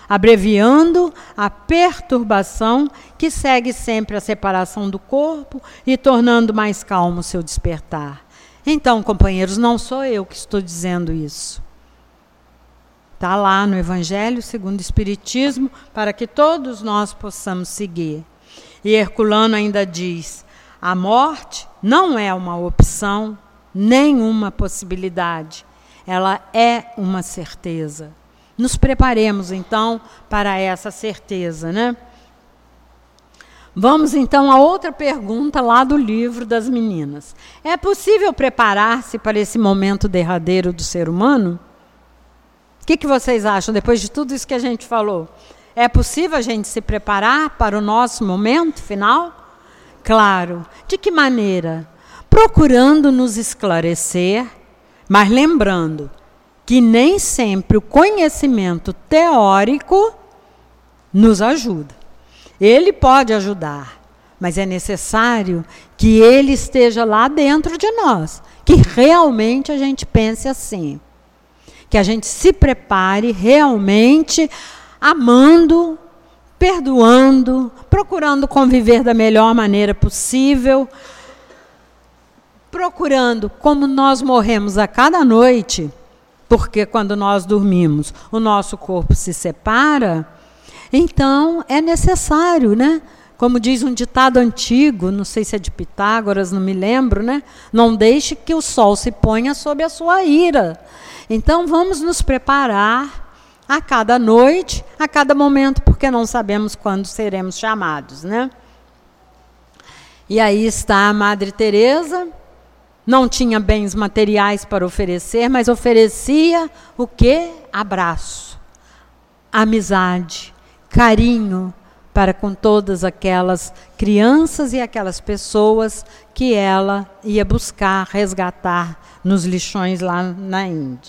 abreviando a perturbação que segue sempre a separação do corpo e tornando mais calmo o seu despertar. Então, companheiros, não sou eu que estou dizendo isso. Está lá no Evangelho segundo o Espiritismo, para que todos nós possamos seguir. E Herculano ainda diz, a morte não é uma opção, nem uma possibilidade. Ela é uma certeza. Nos preparemos, então, para essa certeza, né? Vamos, então, a outra pergunta lá do livro das meninas. É possível preparar-se para esse momento derradeiro do ser humano? O que, que vocês acham, depois de tudo isso que a gente falou? É possível a gente se preparar para o nosso momento final? Claro. De que maneira? Procurando nos esclarecer, mas lembrando que nem sempre o conhecimento teórico nos ajuda. Ele pode ajudar, mas é necessário que ele esteja lá dentro de nós, que realmente a gente pense assim, que a gente se prepare realmente amando, perdoando, procurando conviver da melhor maneira possível, procurando, como nós morremos a cada noite, porque quando nós dormimos o nosso corpo se separa, então é necessário, né? Como diz um ditado antigo, não sei se é de Pitágoras, não me lembro, né? Não deixe que o sol se ponha sob a sua ira. Então vamos nos preparar a cada noite, a cada momento, porque não sabemos quando seremos chamados, né? E aí está a Madre Teresa, não tinha bens materiais para oferecer, mas oferecia o quê? Abraço, amizade, carinho para com todas aquelas crianças e aquelas pessoas que ela ia buscar, resgatar nos lixões lá na Índia.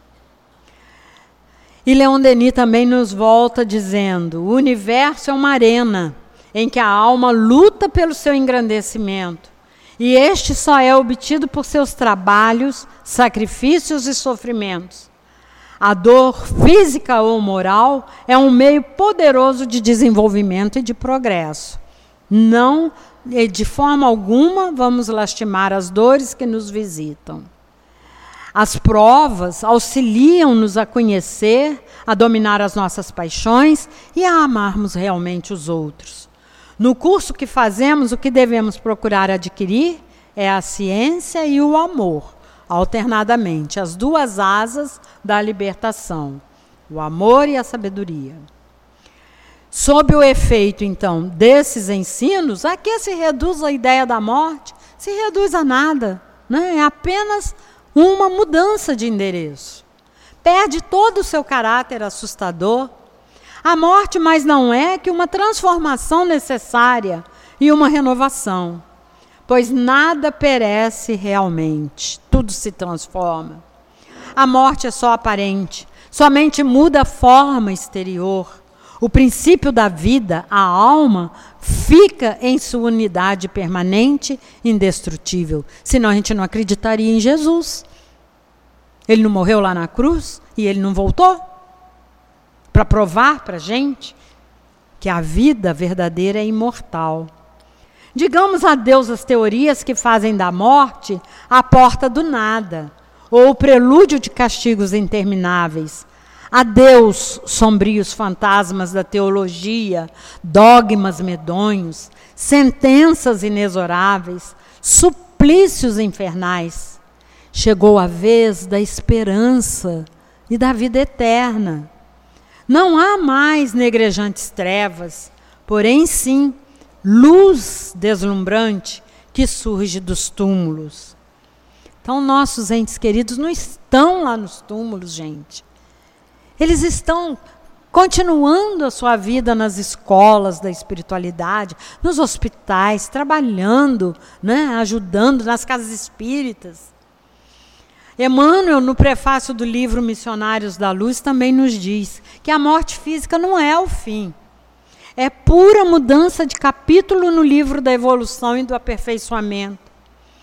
E Leon Denis também nos volta dizendo, o universo é uma arena em que a alma luta pelo seu engrandecimento, e este só é obtido por seus trabalhos, sacrifícios e sofrimentos. A dor física ou moral é um meio poderoso de desenvolvimento e de progresso. Não, de forma alguma, vamos lastimar as dores que nos visitam. As provas auxiliam-nos a conhecer, a dominar as nossas paixões e a amarmos realmente os outros. No curso que fazemos, o que devemos procurar adquirir é a ciência e o amor, alternadamente, as duas asas da libertação, o amor e a sabedoria. Sob o efeito, então, desses ensinos, a que se reduz a ideia da morte? Se reduz a nada, né? É apenas uma mudança de endereço. Perde todo o seu caráter assustador. A morte, mas não é que uma transformação necessária e uma renovação, pois nada perece realmente, tudo se transforma. A morte é só aparente, somente muda a forma exterior. O princípio da vida, a alma, fica em sua unidade permanente, indestrutível. Senão a gente não acreditaria em Jesus. Ele não morreu lá na cruz e ele não voltou? Para provar para a gente que a vida verdadeira é imortal. Digamos adeus às teorias que fazem da morte a porta do nada, ou o prelúdio de castigos intermináveis. Adeus, sombrios fantasmas da teologia, dogmas medonhos, sentenças inexoráveis, suplícios infernais. Chegou a vez da esperança e da vida eterna. Não há mais negrejantes trevas, porém sim, luz deslumbrante que surge dos túmulos. Então, nossos entes queridos não estão lá nos túmulos, gente. Eles estão continuando a sua vida nas escolas da espiritualidade, nos hospitais, trabalhando, né, ajudando nas casas espíritas. Emmanuel, no prefácio do livro Missionários da Luz, também nos diz que a morte física não é o fim. É pura mudança de capítulo no livro da evolução e do aperfeiçoamento.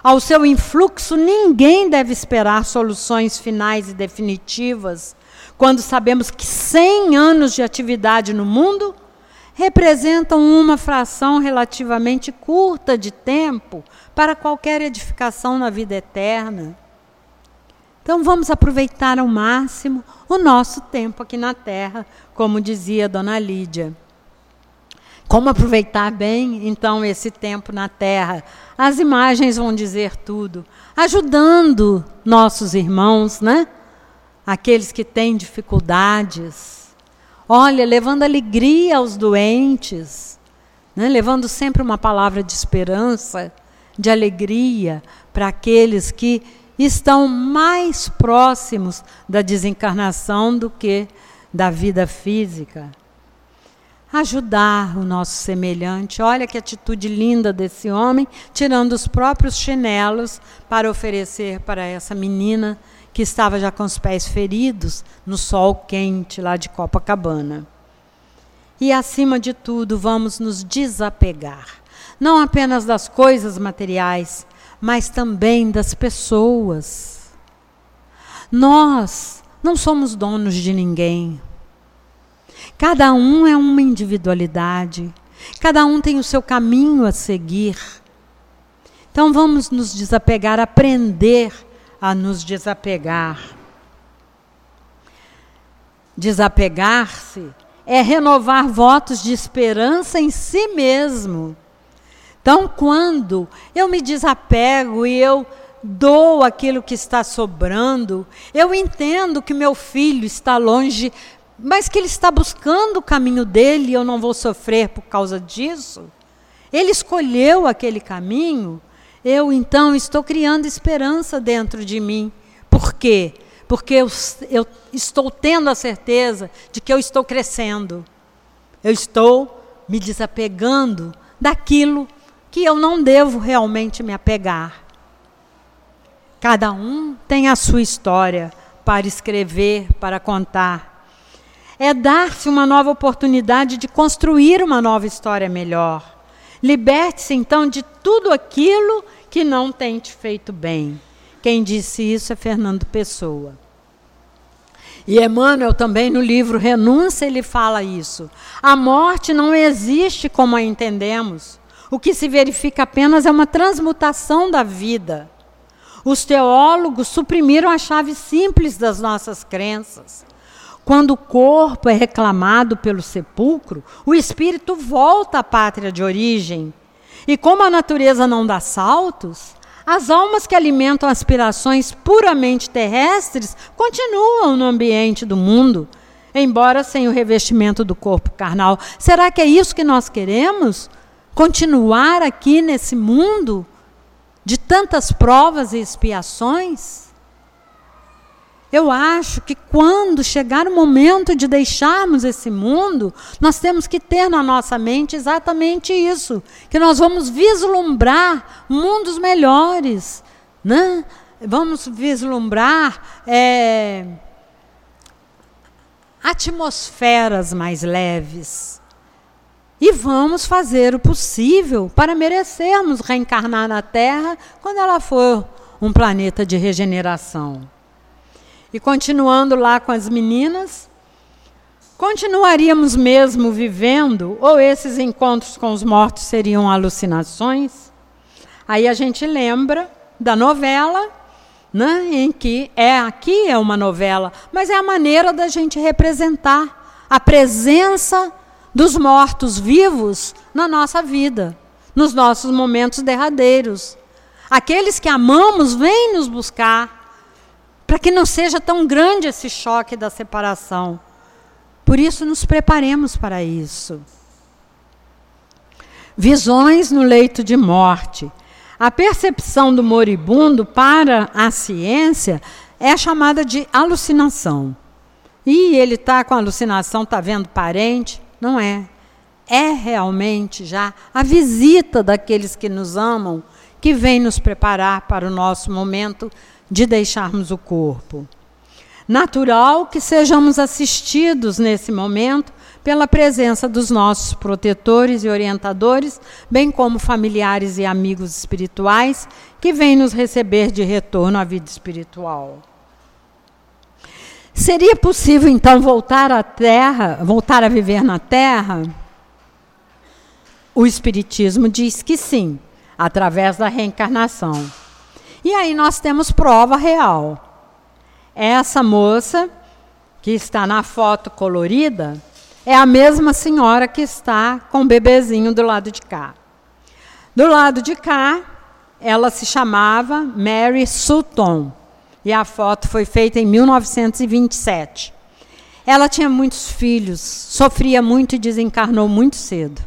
Ao seu influxo, ninguém deve esperar soluções finais e definitivas, quando sabemos que cem anos de atividade no mundo representam uma fração relativamente curta de tempo para qualquer edificação na vida eterna. Então vamos aproveitar ao máximo o nosso tempo aqui na Terra, como dizia Dona Lídia. Como aproveitar bem, então, esse tempo na Terra? As imagens vão dizer tudo. Ajudando nossos irmãos, né? Aqueles que têm dificuldades. Olha, levando alegria aos doentes, né? Levando sempre uma palavra de esperança, de alegria para aqueles que estão mais próximos da desencarnação do que da vida física. Ajudar o nosso semelhante. Olha que atitude linda desse homem, tirando os próprios chinelos para oferecer para essa menina que estava já com os pés feridos no sol quente lá de Copacabana. E acima de tudo, vamos nos desapegar, não apenas das coisas materiais, mas também das pessoas. Nós não somos donos de ninguém. Cada um é uma individualidade. Cada um tem o seu caminho a seguir. Então vamos nos desapegar, aprender a nos desapegar. Desapegar-se é renovar votos de esperança em si mesmo. Então, quando eu me desapego e eu dou aquilo que está sobrando, eu entendo que meu filho está longe, mas que ele está buscando o caminho dele e eu não vou sofrer por causa disso. Ele escolheu aquele caminho, eu então estou criando esperança dentro de mim. Por quê? Porque eu, eu estou tendo a certeza de que eu estou crescendo. Eu estou me desapegando daquilo que eu não devo realmente me apegar. Cada um tem a sua história para escrever, para contar. É dar-se uma nova oportunidade de construir uma nova história melhor. Liberte-se, então, de tudo aquilo que não tem te feito bem. Quem disse isso é Fernando Pessoa. E Emmanuel também, no livro Renúncia, ele fala isso. A morte não existe como a entendemos. O que se verifica apenas é uma transmutação da vida. Os teólogos suprimiram a chave simples das nossas crenças. Quando o corpo é reclamado pelo sepulcro, o espírito volta à pátria de origem. E como a natureza não dá saltos, as almas que alimentam aspirações puramente terrestres continuam no ambiente do mundo, embora sem o revestimento do corpo carnal. Será que é isso que nós queremos? Continuar aqui nesse mundo de tantas provas e expiações? Eu acho que quando chegar o momento de deixarmos esse mundo, nós temos que ter na nossa mente exatamente isso, que nós vamos vislumbrar mundos melhores, né? Vamos vislumbrar é, atmosferas mais leves. E vamos fazer o possível para merecermos reencarnar na Terra quando ela for um planeta de regeneração. E continuando lá com as meninas, continuaríamos mesmo vivendo, ou esses encontros com os mortos seriam alucinações? Aí a gente lembra da novela, né, em que é, aqui é uma novela, mas é a maneira da gente representar a presença dos mortos-vivos na nossa vida, nos nossos momentos derradeiros. Aqueles que amamos vêm nos buscar, para que não seja tão grande esse choque da separação. Por isso, nos preparemos para isso. Visões no leito de morte. A percepção do moribundo para a ciência é chamada de alucinação. E ele está com alucinação, está vendo parente? Não é. É realmente já a visita daqueles que nos amam, que vem nos preparar para o nosso momento de deixarmos o corpo. Natural que sejamos assistidos nesse momento pela presença dos nossos protetores e orientadores, bem como familiares e amigos espirituais que vêm nos receber de retorno à vida espiritual. Seria possível, então, voltar à Terra, voltar a viver na Terra? O Espiritismo diz que sim, através da reencarnação. E aí nós temos prova real. Essa moça que está na foto colorida é a mesma senhora que está com o bebezinho do lado de cá. Do lado de cá, ela se chamava Mary Sutton. E a foto foi feita em mil novecentos e vinte e sete. Ela tinha muitos filhos, sofria muito e desencarnou muito cedo.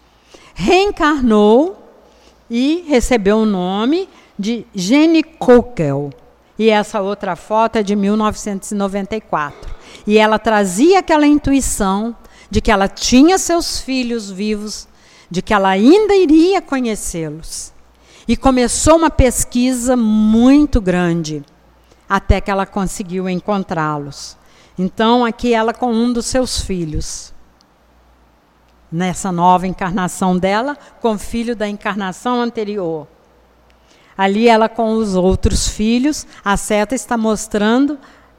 Reencarnou e recebeu o nome de Jenny Cockell. E essa outra foto é de mil novecentos e noventa e quatro. E ela trazia aquela intuição de que ela tinha seus filhos vivos, de que ela ainda iria conhecê-los. E começou uma pesquisa muito grande, até que ela conseguiu encontrá-los. Então, aqui ela com um dos seus filhos. Nessa nova encarnação dela, com o filho da encarnação anterior. Ali ela com os outros filhos, a seta está mostrando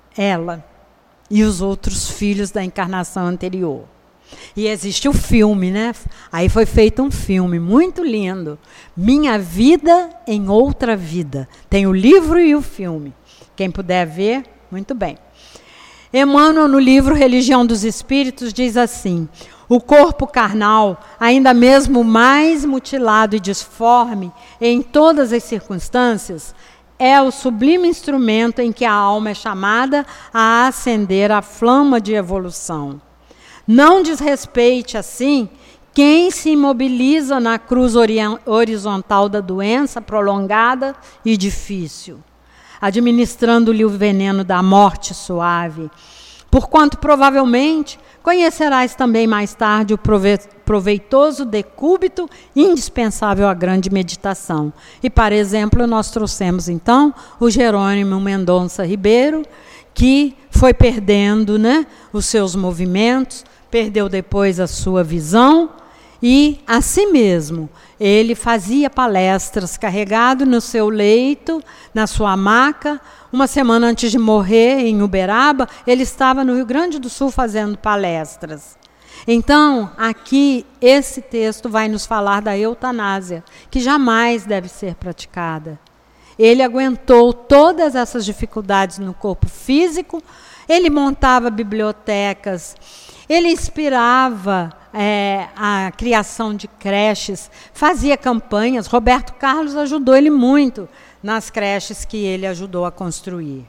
ela e os outros filhos da encarnação anterior. E existe o filme, né? Aí foi feito um filme muito lindo. Minha Vida em Outra Vida. Tem o livro e o filme. Quem puder ver, muito bem. Emmanuel, no livro Religião dos Espíritos, diz assim: o corpo carnal, ainda mesmo mais mutilado e disforme em todas as circunstâncias, é o sublime instrumento em que a alma é chamada a acender a flama de evolução. Não desrespeite, assim, quem se imobiliza na cruz horizontal da doença prolongada e difícil, administrando-lhe o veneno da morte suave, porquanto provavelmente conhecerás também mais tarde o proveitoso decúbito indispensável à grande meditação. E, para exemplo, nós trouxemos, então, o Jerônimo Mendonça Ribeiro, que foi perdendo, né, os seus movimentos, perdeu depois a sua visão, e, assim mesmo, ele fazia palestras carregado no seu leito, na sua maca. Uma semana antes de morrer, em Uberaba, ele estava no Rio Grande do Sul fazendo palestras. Então, aqui, esse texto vai nos falar da eutanásia, que jamais deve ser praticada. Ele aguentou todas essas dificuldades no corpo físico, ele montava bibliotecas, ele inspirava é, a criação de creches, fazia campanhas. Roberto Carlos ajudou ele muito nas creches que ele ajudou a construir.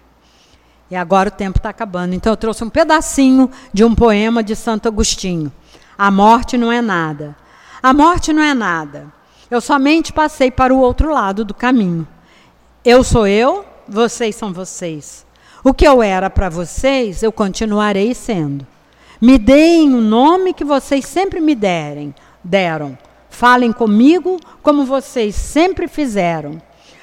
E agora o tempo está acabando. Então eu trouxe um pedacinho de um poema de Santo Agostinho. A morte não é nada. A morte não é nada. Eu somente passei para o outro lado do caminho. Eu sou eu, vocês são vocês. O que eu era para vocês, eu continuarei sendo. Me deem o nome que vocês sempre me derem, deram. Falem comigo como vocês sempre fizeram.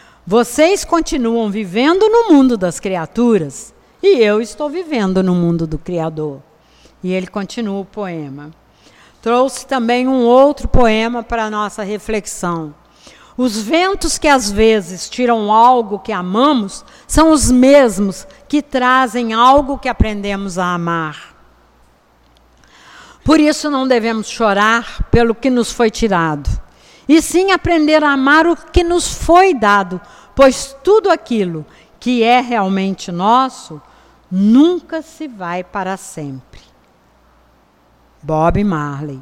Vocês continuam vivendo no mundo das criaturas e eu estou vivendo no mundo do Criador. E ele continua o poema. Trouxe também um outro poema para a nossa reflexão. Os ventos que às vezes tiram algo que amamos são os mesmos que trazem algo que aprendemos a amar. Por isso não devemos chorar pelo que nos foi tirado, e sim aprender a amar o que nos foi dado, pois tudo aquilo que é realmente nosso nunca se vai para sempre. Bob Marley.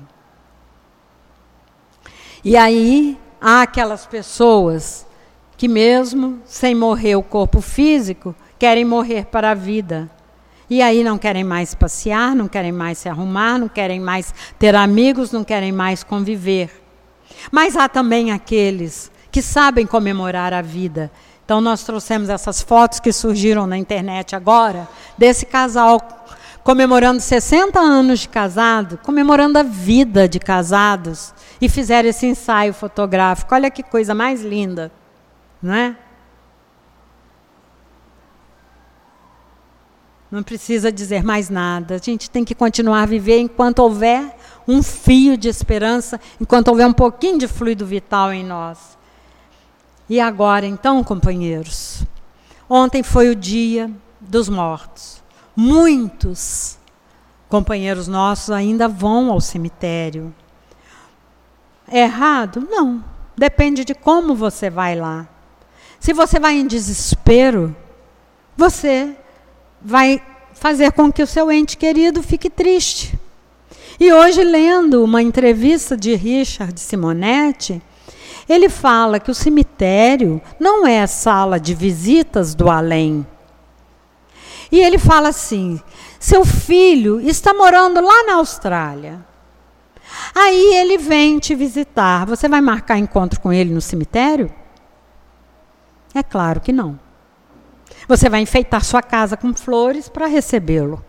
E aí há aquelas pessoas que mesmo sem morrer o corpo físico, querem morrer para a vida. E aí não querem mais passear, não querem mais se arrumar, não querem mais ter amigos, não querem mais conviver. Mas há também aqueles que sabem comemorar a vida. Então nós trouxemos essas fotos que surgiram na internet agora, desse casal comemorando sessenta anos de casado, comemorando a vida de casados, e fizeram esse ensaio fotográfico. Olha que coisa mais linda, não é? Não precisa dizer mais nada. A gente tem que continuar a viver enquanto houver um fio de esperança, enquanto houver um pouquinho de fluido vital em nós. E agora, então, companheiros, ontem foi o dia dos mortos. Muitos companheiros nossos ainda vão ao cemitério. É errado? Não. Depende de como você vai lá. Se você vai em desespero, você vai fazer com que o seu ente querido fique triste. E hoje, lendo uma entrevista de Richard Simonetti, ele fala que o cemitério não é a sala de visitas do além. E ele fala assim, seu filho está morando lá na Austrália. Aí ele vem te visitar. Você vai marcar encontro com ele no cemitério? É claro que não. Você vai enfeitar sua casa com flores para recebê-lo.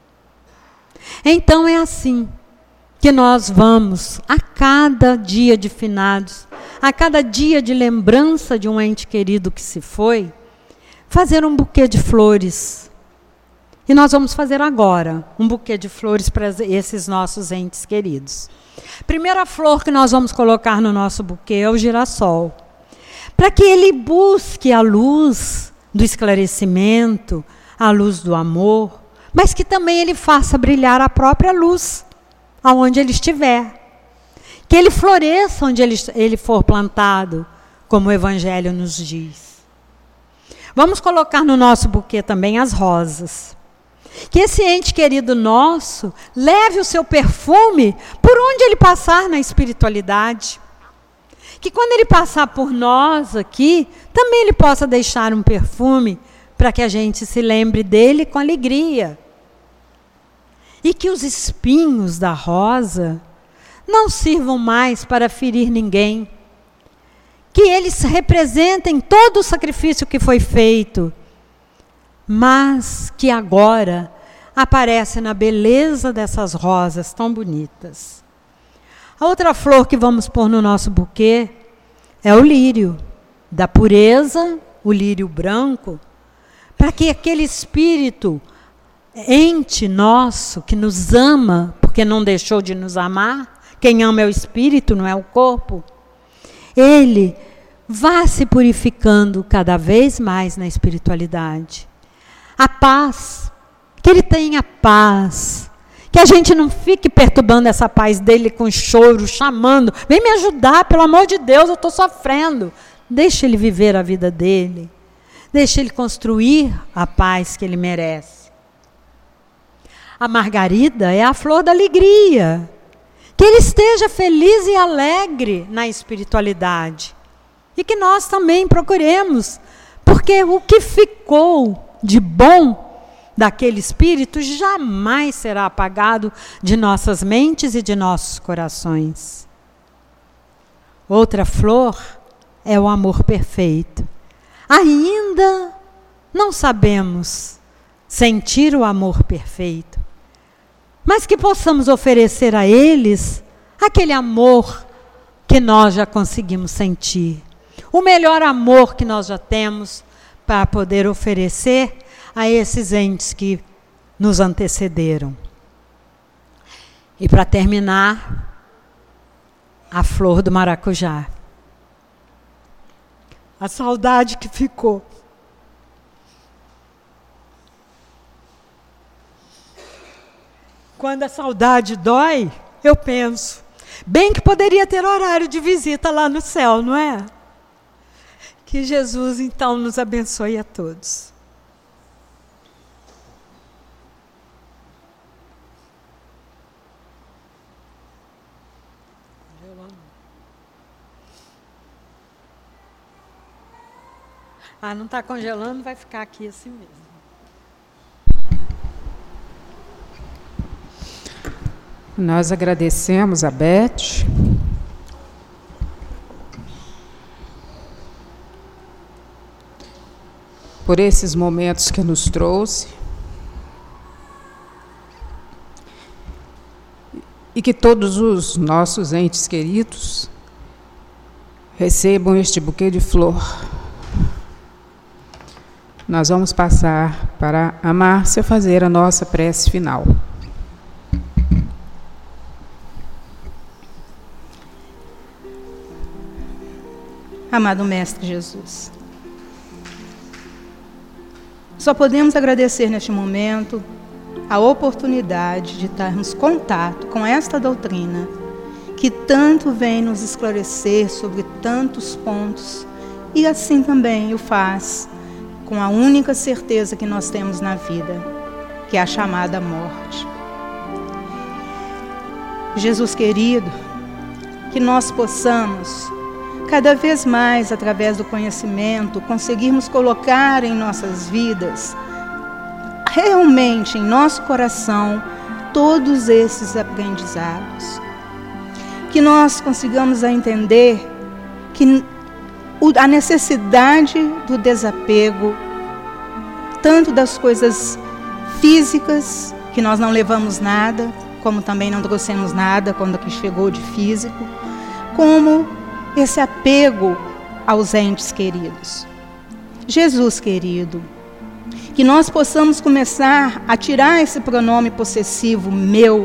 Então é assim que nós vamos, a cada dia de finados, a cada dia de lembrança de um ente querido que se foi, fazer um buquê de flores. E nós vamos fazer agora um buquê de flores para esses nossos entes queridos. Primeira flor que nós vamos colocar no nosso buquê é o girassol. Para que ele busque a luz do esclarecimento, a luz do amor, mas que também ele faça brilhar a própria luz, aonde ele estiver. Que ele floresça onde ele, ele for plantado, como o Evangelho nos diz. Vamos colocar no nosso buquê também as rosas. Que esse ente querido nosso leve o seu perfume por onde ele passar na espiritualidade. Que quando ele passar por nós aqui, também ele possa deixar um perfume para que a gente se lembre dele com alegria. E que os espinhos da rosa não sirvam mais para ferir ninguém. Que eles representem todo o sacrifício que foi feito, mas que agora aparece na beleza dessas rosas tão bonitas. A outra flor que vamos pôr no nosso buquê é o lírio, da pureza, o lírio branco, para que aquele espírito ente nosso, que nos ama, porque não deixou de nos amar, quem ama é o espírito, não é o corpo, ele vá se purificando cada vez mais na espiritualidade. A paz, que ele tenha paz, que a gente não fique perturbando essa paz dele com choro, chamando, vem me ajudar, pelo amor de Deus, eu estou sofrendo. Deixa ele viver a vida dele, deixa ele construir a paz que ele merece. A margarida é a flor da alegria, que ele esteja feliz e alegre na espiritualidade, e que nós também procuremos, porque o que ficou de bom daquele espírito jamais será apagado de nossas mentes e de nossos corações. Outra flor é o amor perfeito. Ainda não sabemos sentir o amor perfeito, mas que possamos oferecer a eles aquele amor que nós já conseguimos sentir. O melhor amor que nós já temos para poder oferecer a esses entes que nos antecederam. E para terminar, a flor do maracujá. A saudade que ficou. Quando a saudade dói, eu penso, bem que poderia ter horário de visita lá no céu, não é? Que Jesus, então, nos abençoe a todos. Ah, não está congelando, vai ficar aqui assim mesmo. Nós agradecemos a Beth. Por esses momentos que nos trouxe. E que todos os nossos entes queridos recebam este buquê de flor. Nós vamos passar para a Márcia fazer a nossa prece final. Amado Mestre Jesus, só podemos agradecer neste momento a oportunidade de termos contato com esta doutrina que tanto vem nos esclarecer sobre tantos pontos e assim também o faz com a única certeza que nós temos na vida, que é a chamada morte. Jesus querido, que nós possamos cada vez mais, através do conhecimento, conseguirmos colocar em nossas vidas, realmente em nosso coração, todos esses aprendizados. Que nós consigamos a entender que a necessidade do desapego, tanto das coisas físicas, que nós não levamos nada, como também não trouxemos nada quando aqui chegou de físico, como esse apego aos entes queridos. Jesus querido, que nós possamos começar a tirar esse pronome possessivo meu.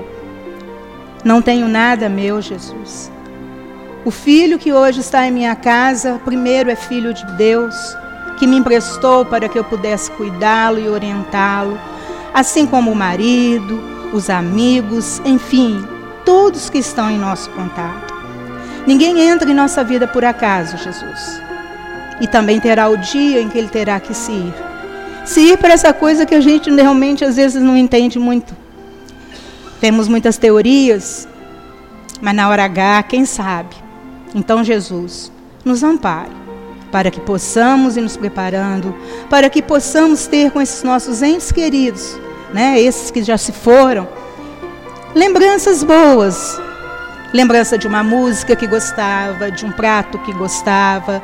Não tenho nada meu, Jesus. O filho que hoje está em minha casa, primeiro é filho de Deus, que me emprestou para que eu pudesse cuidá-lo e orientá-lo, assim como o marido, os amigos, enfim, todos que estão em nosso contato. Ninguém entra em nossa vida por acaso, Jesus. E também terá o dia em que ele terá que se ir. Se ir para essa coisa que a gente realmente às vezes não entende muito. Temos muitas teorias, mas na hora H, quem sabe? Então, Jesus, nos ampare, para que possamos ir nos preparando, para que possamos ter com esses nossos entes queridos, né, esses que já se foram, lembranças boas. Lembrança de uma música que gostava, de um prato que gostava,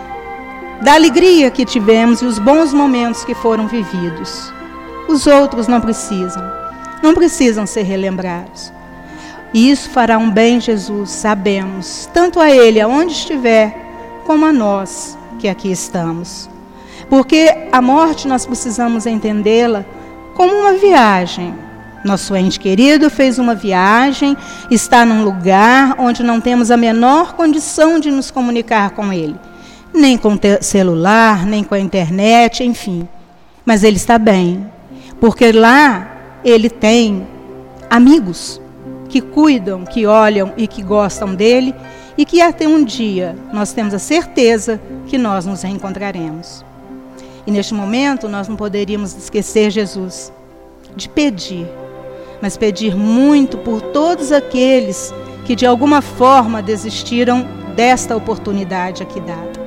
da alegria que tivemos e os bons momentos que foram vividos. Os outros não precisam, não precisam ser relembrados. E isso fará um bem, Jesus, sabemos, tanto a Ele, aonde estiver, como a nós, que aqui estamos. Porque a morte nós precisamos entendê-la como uma viagem. Nosso ente querido fez uma viagem, está num lugar onde não temos a menor condição de nos comunicar com ele. Nem com o celular, nem com a internet, enfim. Mas ele está bem, porque lá ele tem amigos que cuidam, que olham e que gostam dele, e que até um dia nós temos a certeza que nós nos reencontraremos. E neste momento nós não poderíamos esquecer, Jesus, de pedir, mas pedir muito por todos aqueles que de alguma forma desistiram desta oportunidade aqui dada.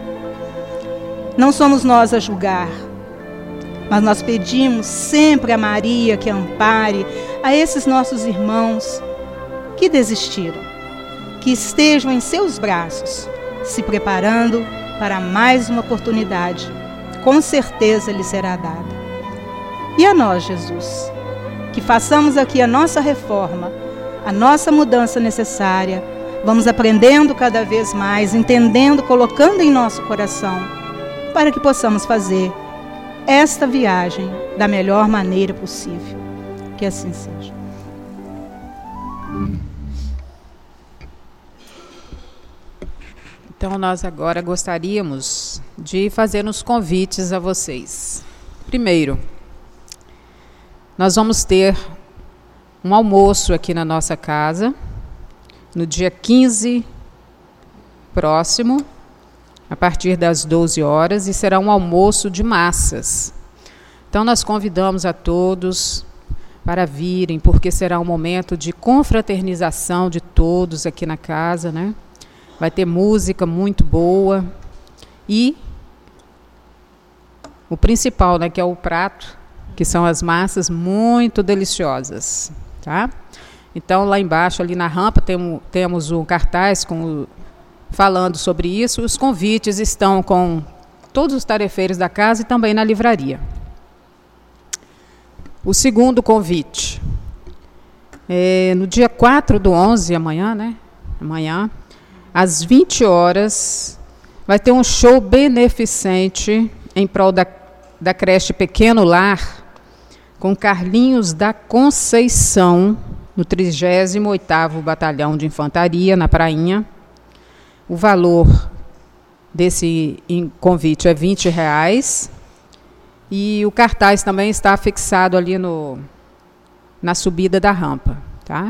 Não somos nós a julgar, mas nós pedimos sempre a Maria que ampare a esses nossos irmãos que desistiram, que estejam em seus braços, se preparando para mais uma oportunidade. Com certeza lhe será dada. E a nós, Jesus, que façamos aqui a nossa reforma, a nossa mudança necessária, vamos aprendendo cada vez mais, entendendo, colocando em nosso coração, para que possamos fazer esta viagem da melhor maneira possível. Que assim seja. Então, nós agora gostaríamos de fazer uns convites a vocês. Primeiro, nós vamos ter um almoço aqui na nossa casa, no dia quinze próximo, a partir das doze horas, e será um almoço de massas. Então, nós convidamos a todos para virem, porque será um momento de confraternização de todos aqui na casa, né? Vai ter música muito boa e o principal, né, que é o prato, que são as massas muito deliciosas, tá? Então, lá embaixo, ali na rampa, tem, temos um cartaz com, falando sobre isso. Os convites estão com todos os tarefeiros da casa e também na livraria. O segundo convite, é no dia quatro do onze, amanhã, né? Amanhã, às vinte horas, vai ter um show beneficente em prol da, da creche Pequeno Lar, com Carlinhos da Conceição, no trigésimo oitavo Batalhão de Infantaria, na Prainha. O valor desse convite é vinte reais. E o cartaz também está fixado ali no, na subida da rampa. Tá?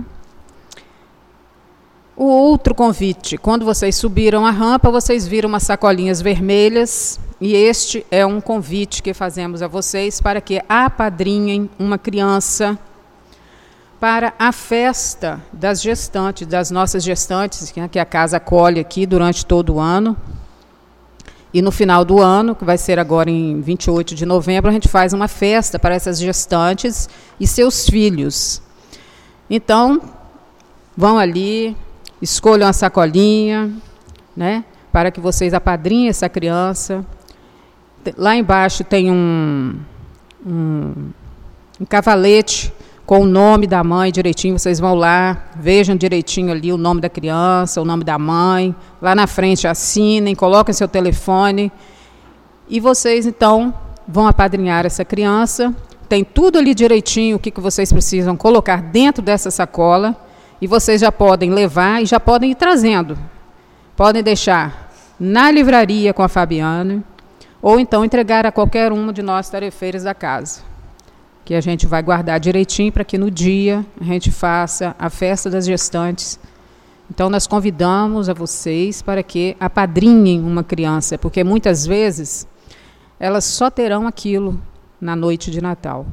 O outro convite, quando vocês subiram a rampa, vocês viram umas sacolinhas vermelhas, e este é um convite que fazemos a vocês para que apadrinhem uma criança para a festa das gestantes, das nossas gestantes, que a casa acolhe aqui durante todo o ano. E no final do ano, que vai ser agora em vinte e oito de novembro, a gente faz uma festa para essas gestantes e seus filhos. Então, vão ali, escolham a sacolinha, né, para que vocês apadrinhem essa criança. Lá embaixo tem um, um, um cavalete com o nome da mãe direitinho. Vocês vão lá, vejam direitinho ali o nome da criança, o nome da mãe. Lá na frente assinem, coloquem seu telefone. E vocês, então, vão apadrinhar essa criança. Tem tudo ali direitinho, o que, que vocês precisam colocar dentro dessa sacola. E vocês já podem levar e já podem ir trazendo. Podem deixar na livraria com a Fabiana, ou então entregar a qualquer um de nós tarefeiros da casa, que a gente vai guardar direitinho para que no dia a gente faça a festa das gestantes. Então nós convidamos a vocês para que apadrinhem uma criança, porque muitas vezes elas só terão aquilo na noite de Natal.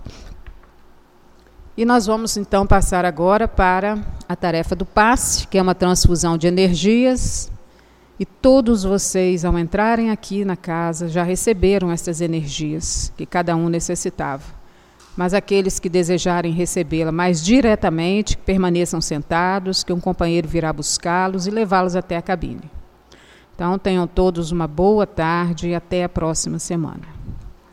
E nós vamos então passar agora para a tarefa do passe, que é uma transfusão de energias. E todos vocês, ao entrarem aqui na casa, já receberam essas energias que cada um necessitava. Mas aqueles que desejarem recebê-la mais diretamente, que permaneçam sentados, que um companheiro virá buscá-los e levá-los até a cabine. Então, tenham todos uma boa tarde e até a próxima semana.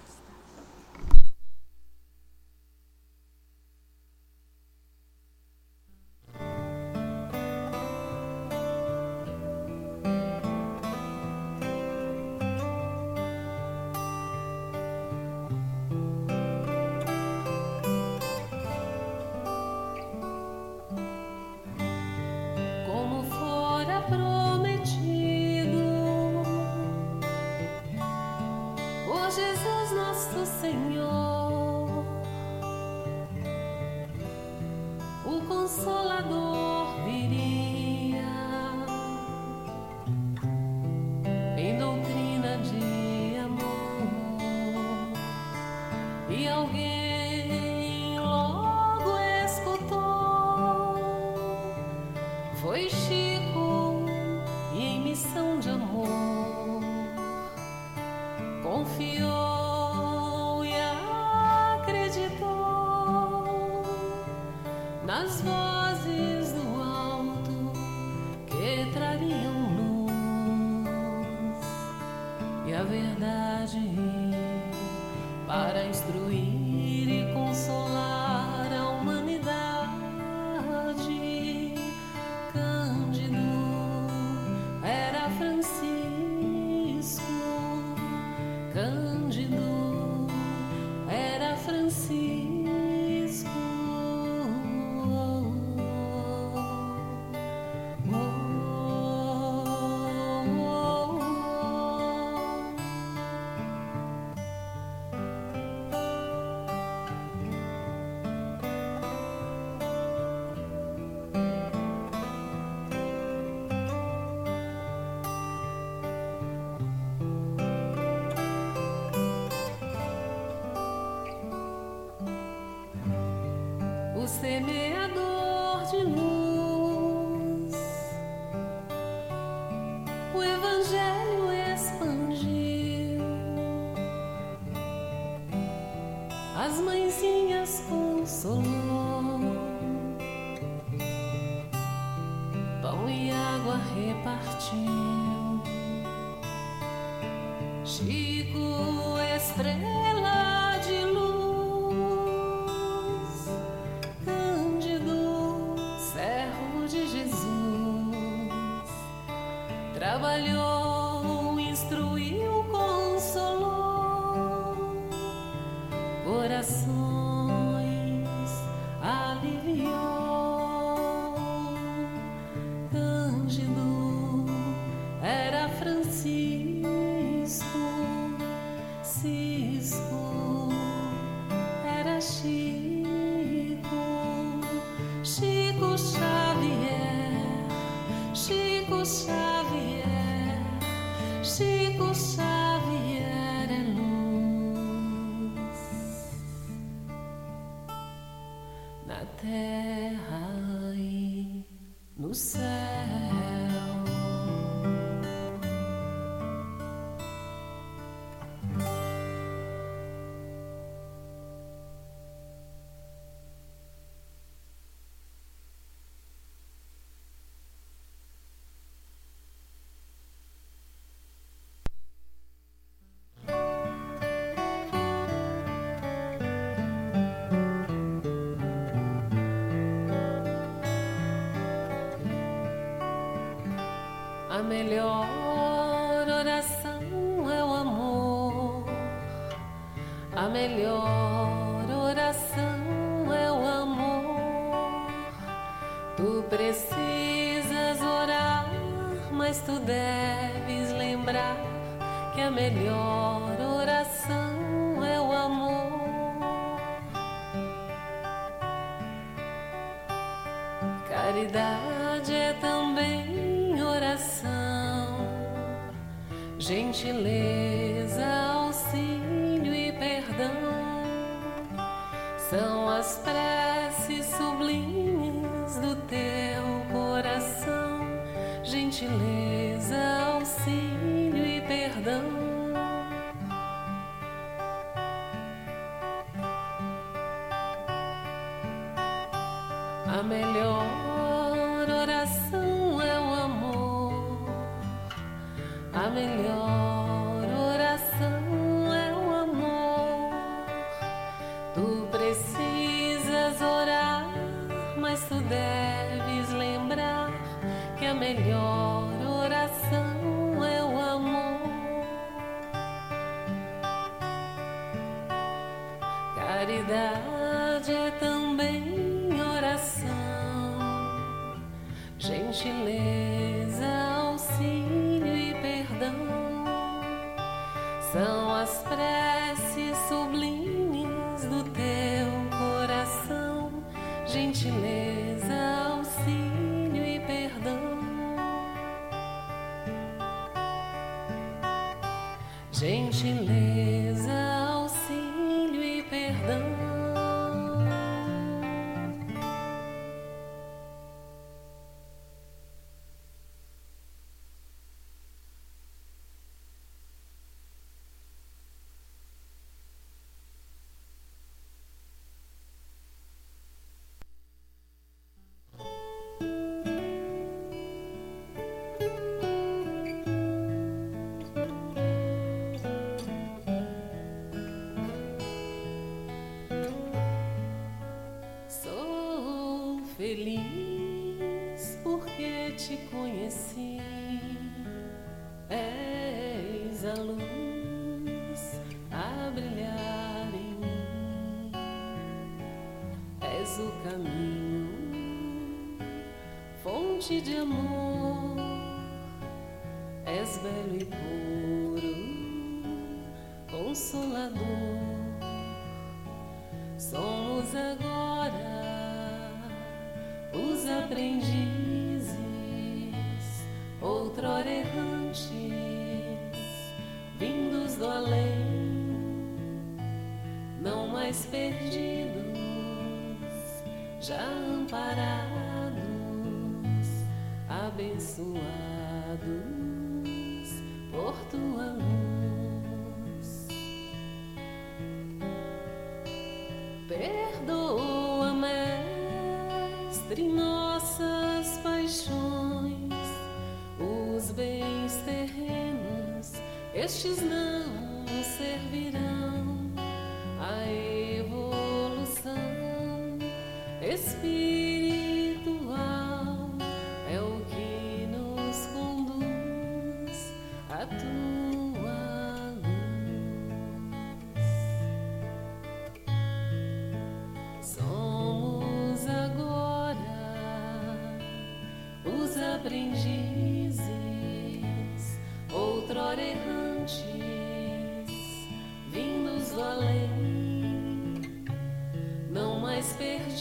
Semeador de luz, o Evangelho expandiu, as mãezinhas consolou, pão e água repartiu, Chico, estrela de luz, trabalhou, instruiu, consolou corações Xavier, Chico Xavier é luz na terra e no céu. A melhor oração é o amor. A melhor oração é o amor. Tu precisas orar, mas tu deves lembrar que a melhor oração é o amor. Caridade é também oração, gentileza, auxílio e perdão são as preces sublimes do teu coração. Gentileza, auxílio e perdão. A melhor oração é o amor. A melhor oração é o amor. Tu precisas orar, mas tu deves lembrar que a melhor oração é o amor. Caridade é também oração, gentileza, auxílio e perdão são as preces sublimes do teu coração. Gentileza, auxílio e perdão. Gentileza, auxílio e perdão. Feliz porque te conheci, és a luz a brilhar em mim, és o caminho, fonte de amor, és belo e puro, consolador. Somos agora os aprendizes, outrora errantes, vindos do além, não mais perdidos, já amparados, abençoados por tua luz. Perdoa, Mestre, nossas paixões, os bens terrenos, estes não servirão à evolução espiritual, é o que nos conduz a tua luz. Somos agora os aprendizes, outrora errantes,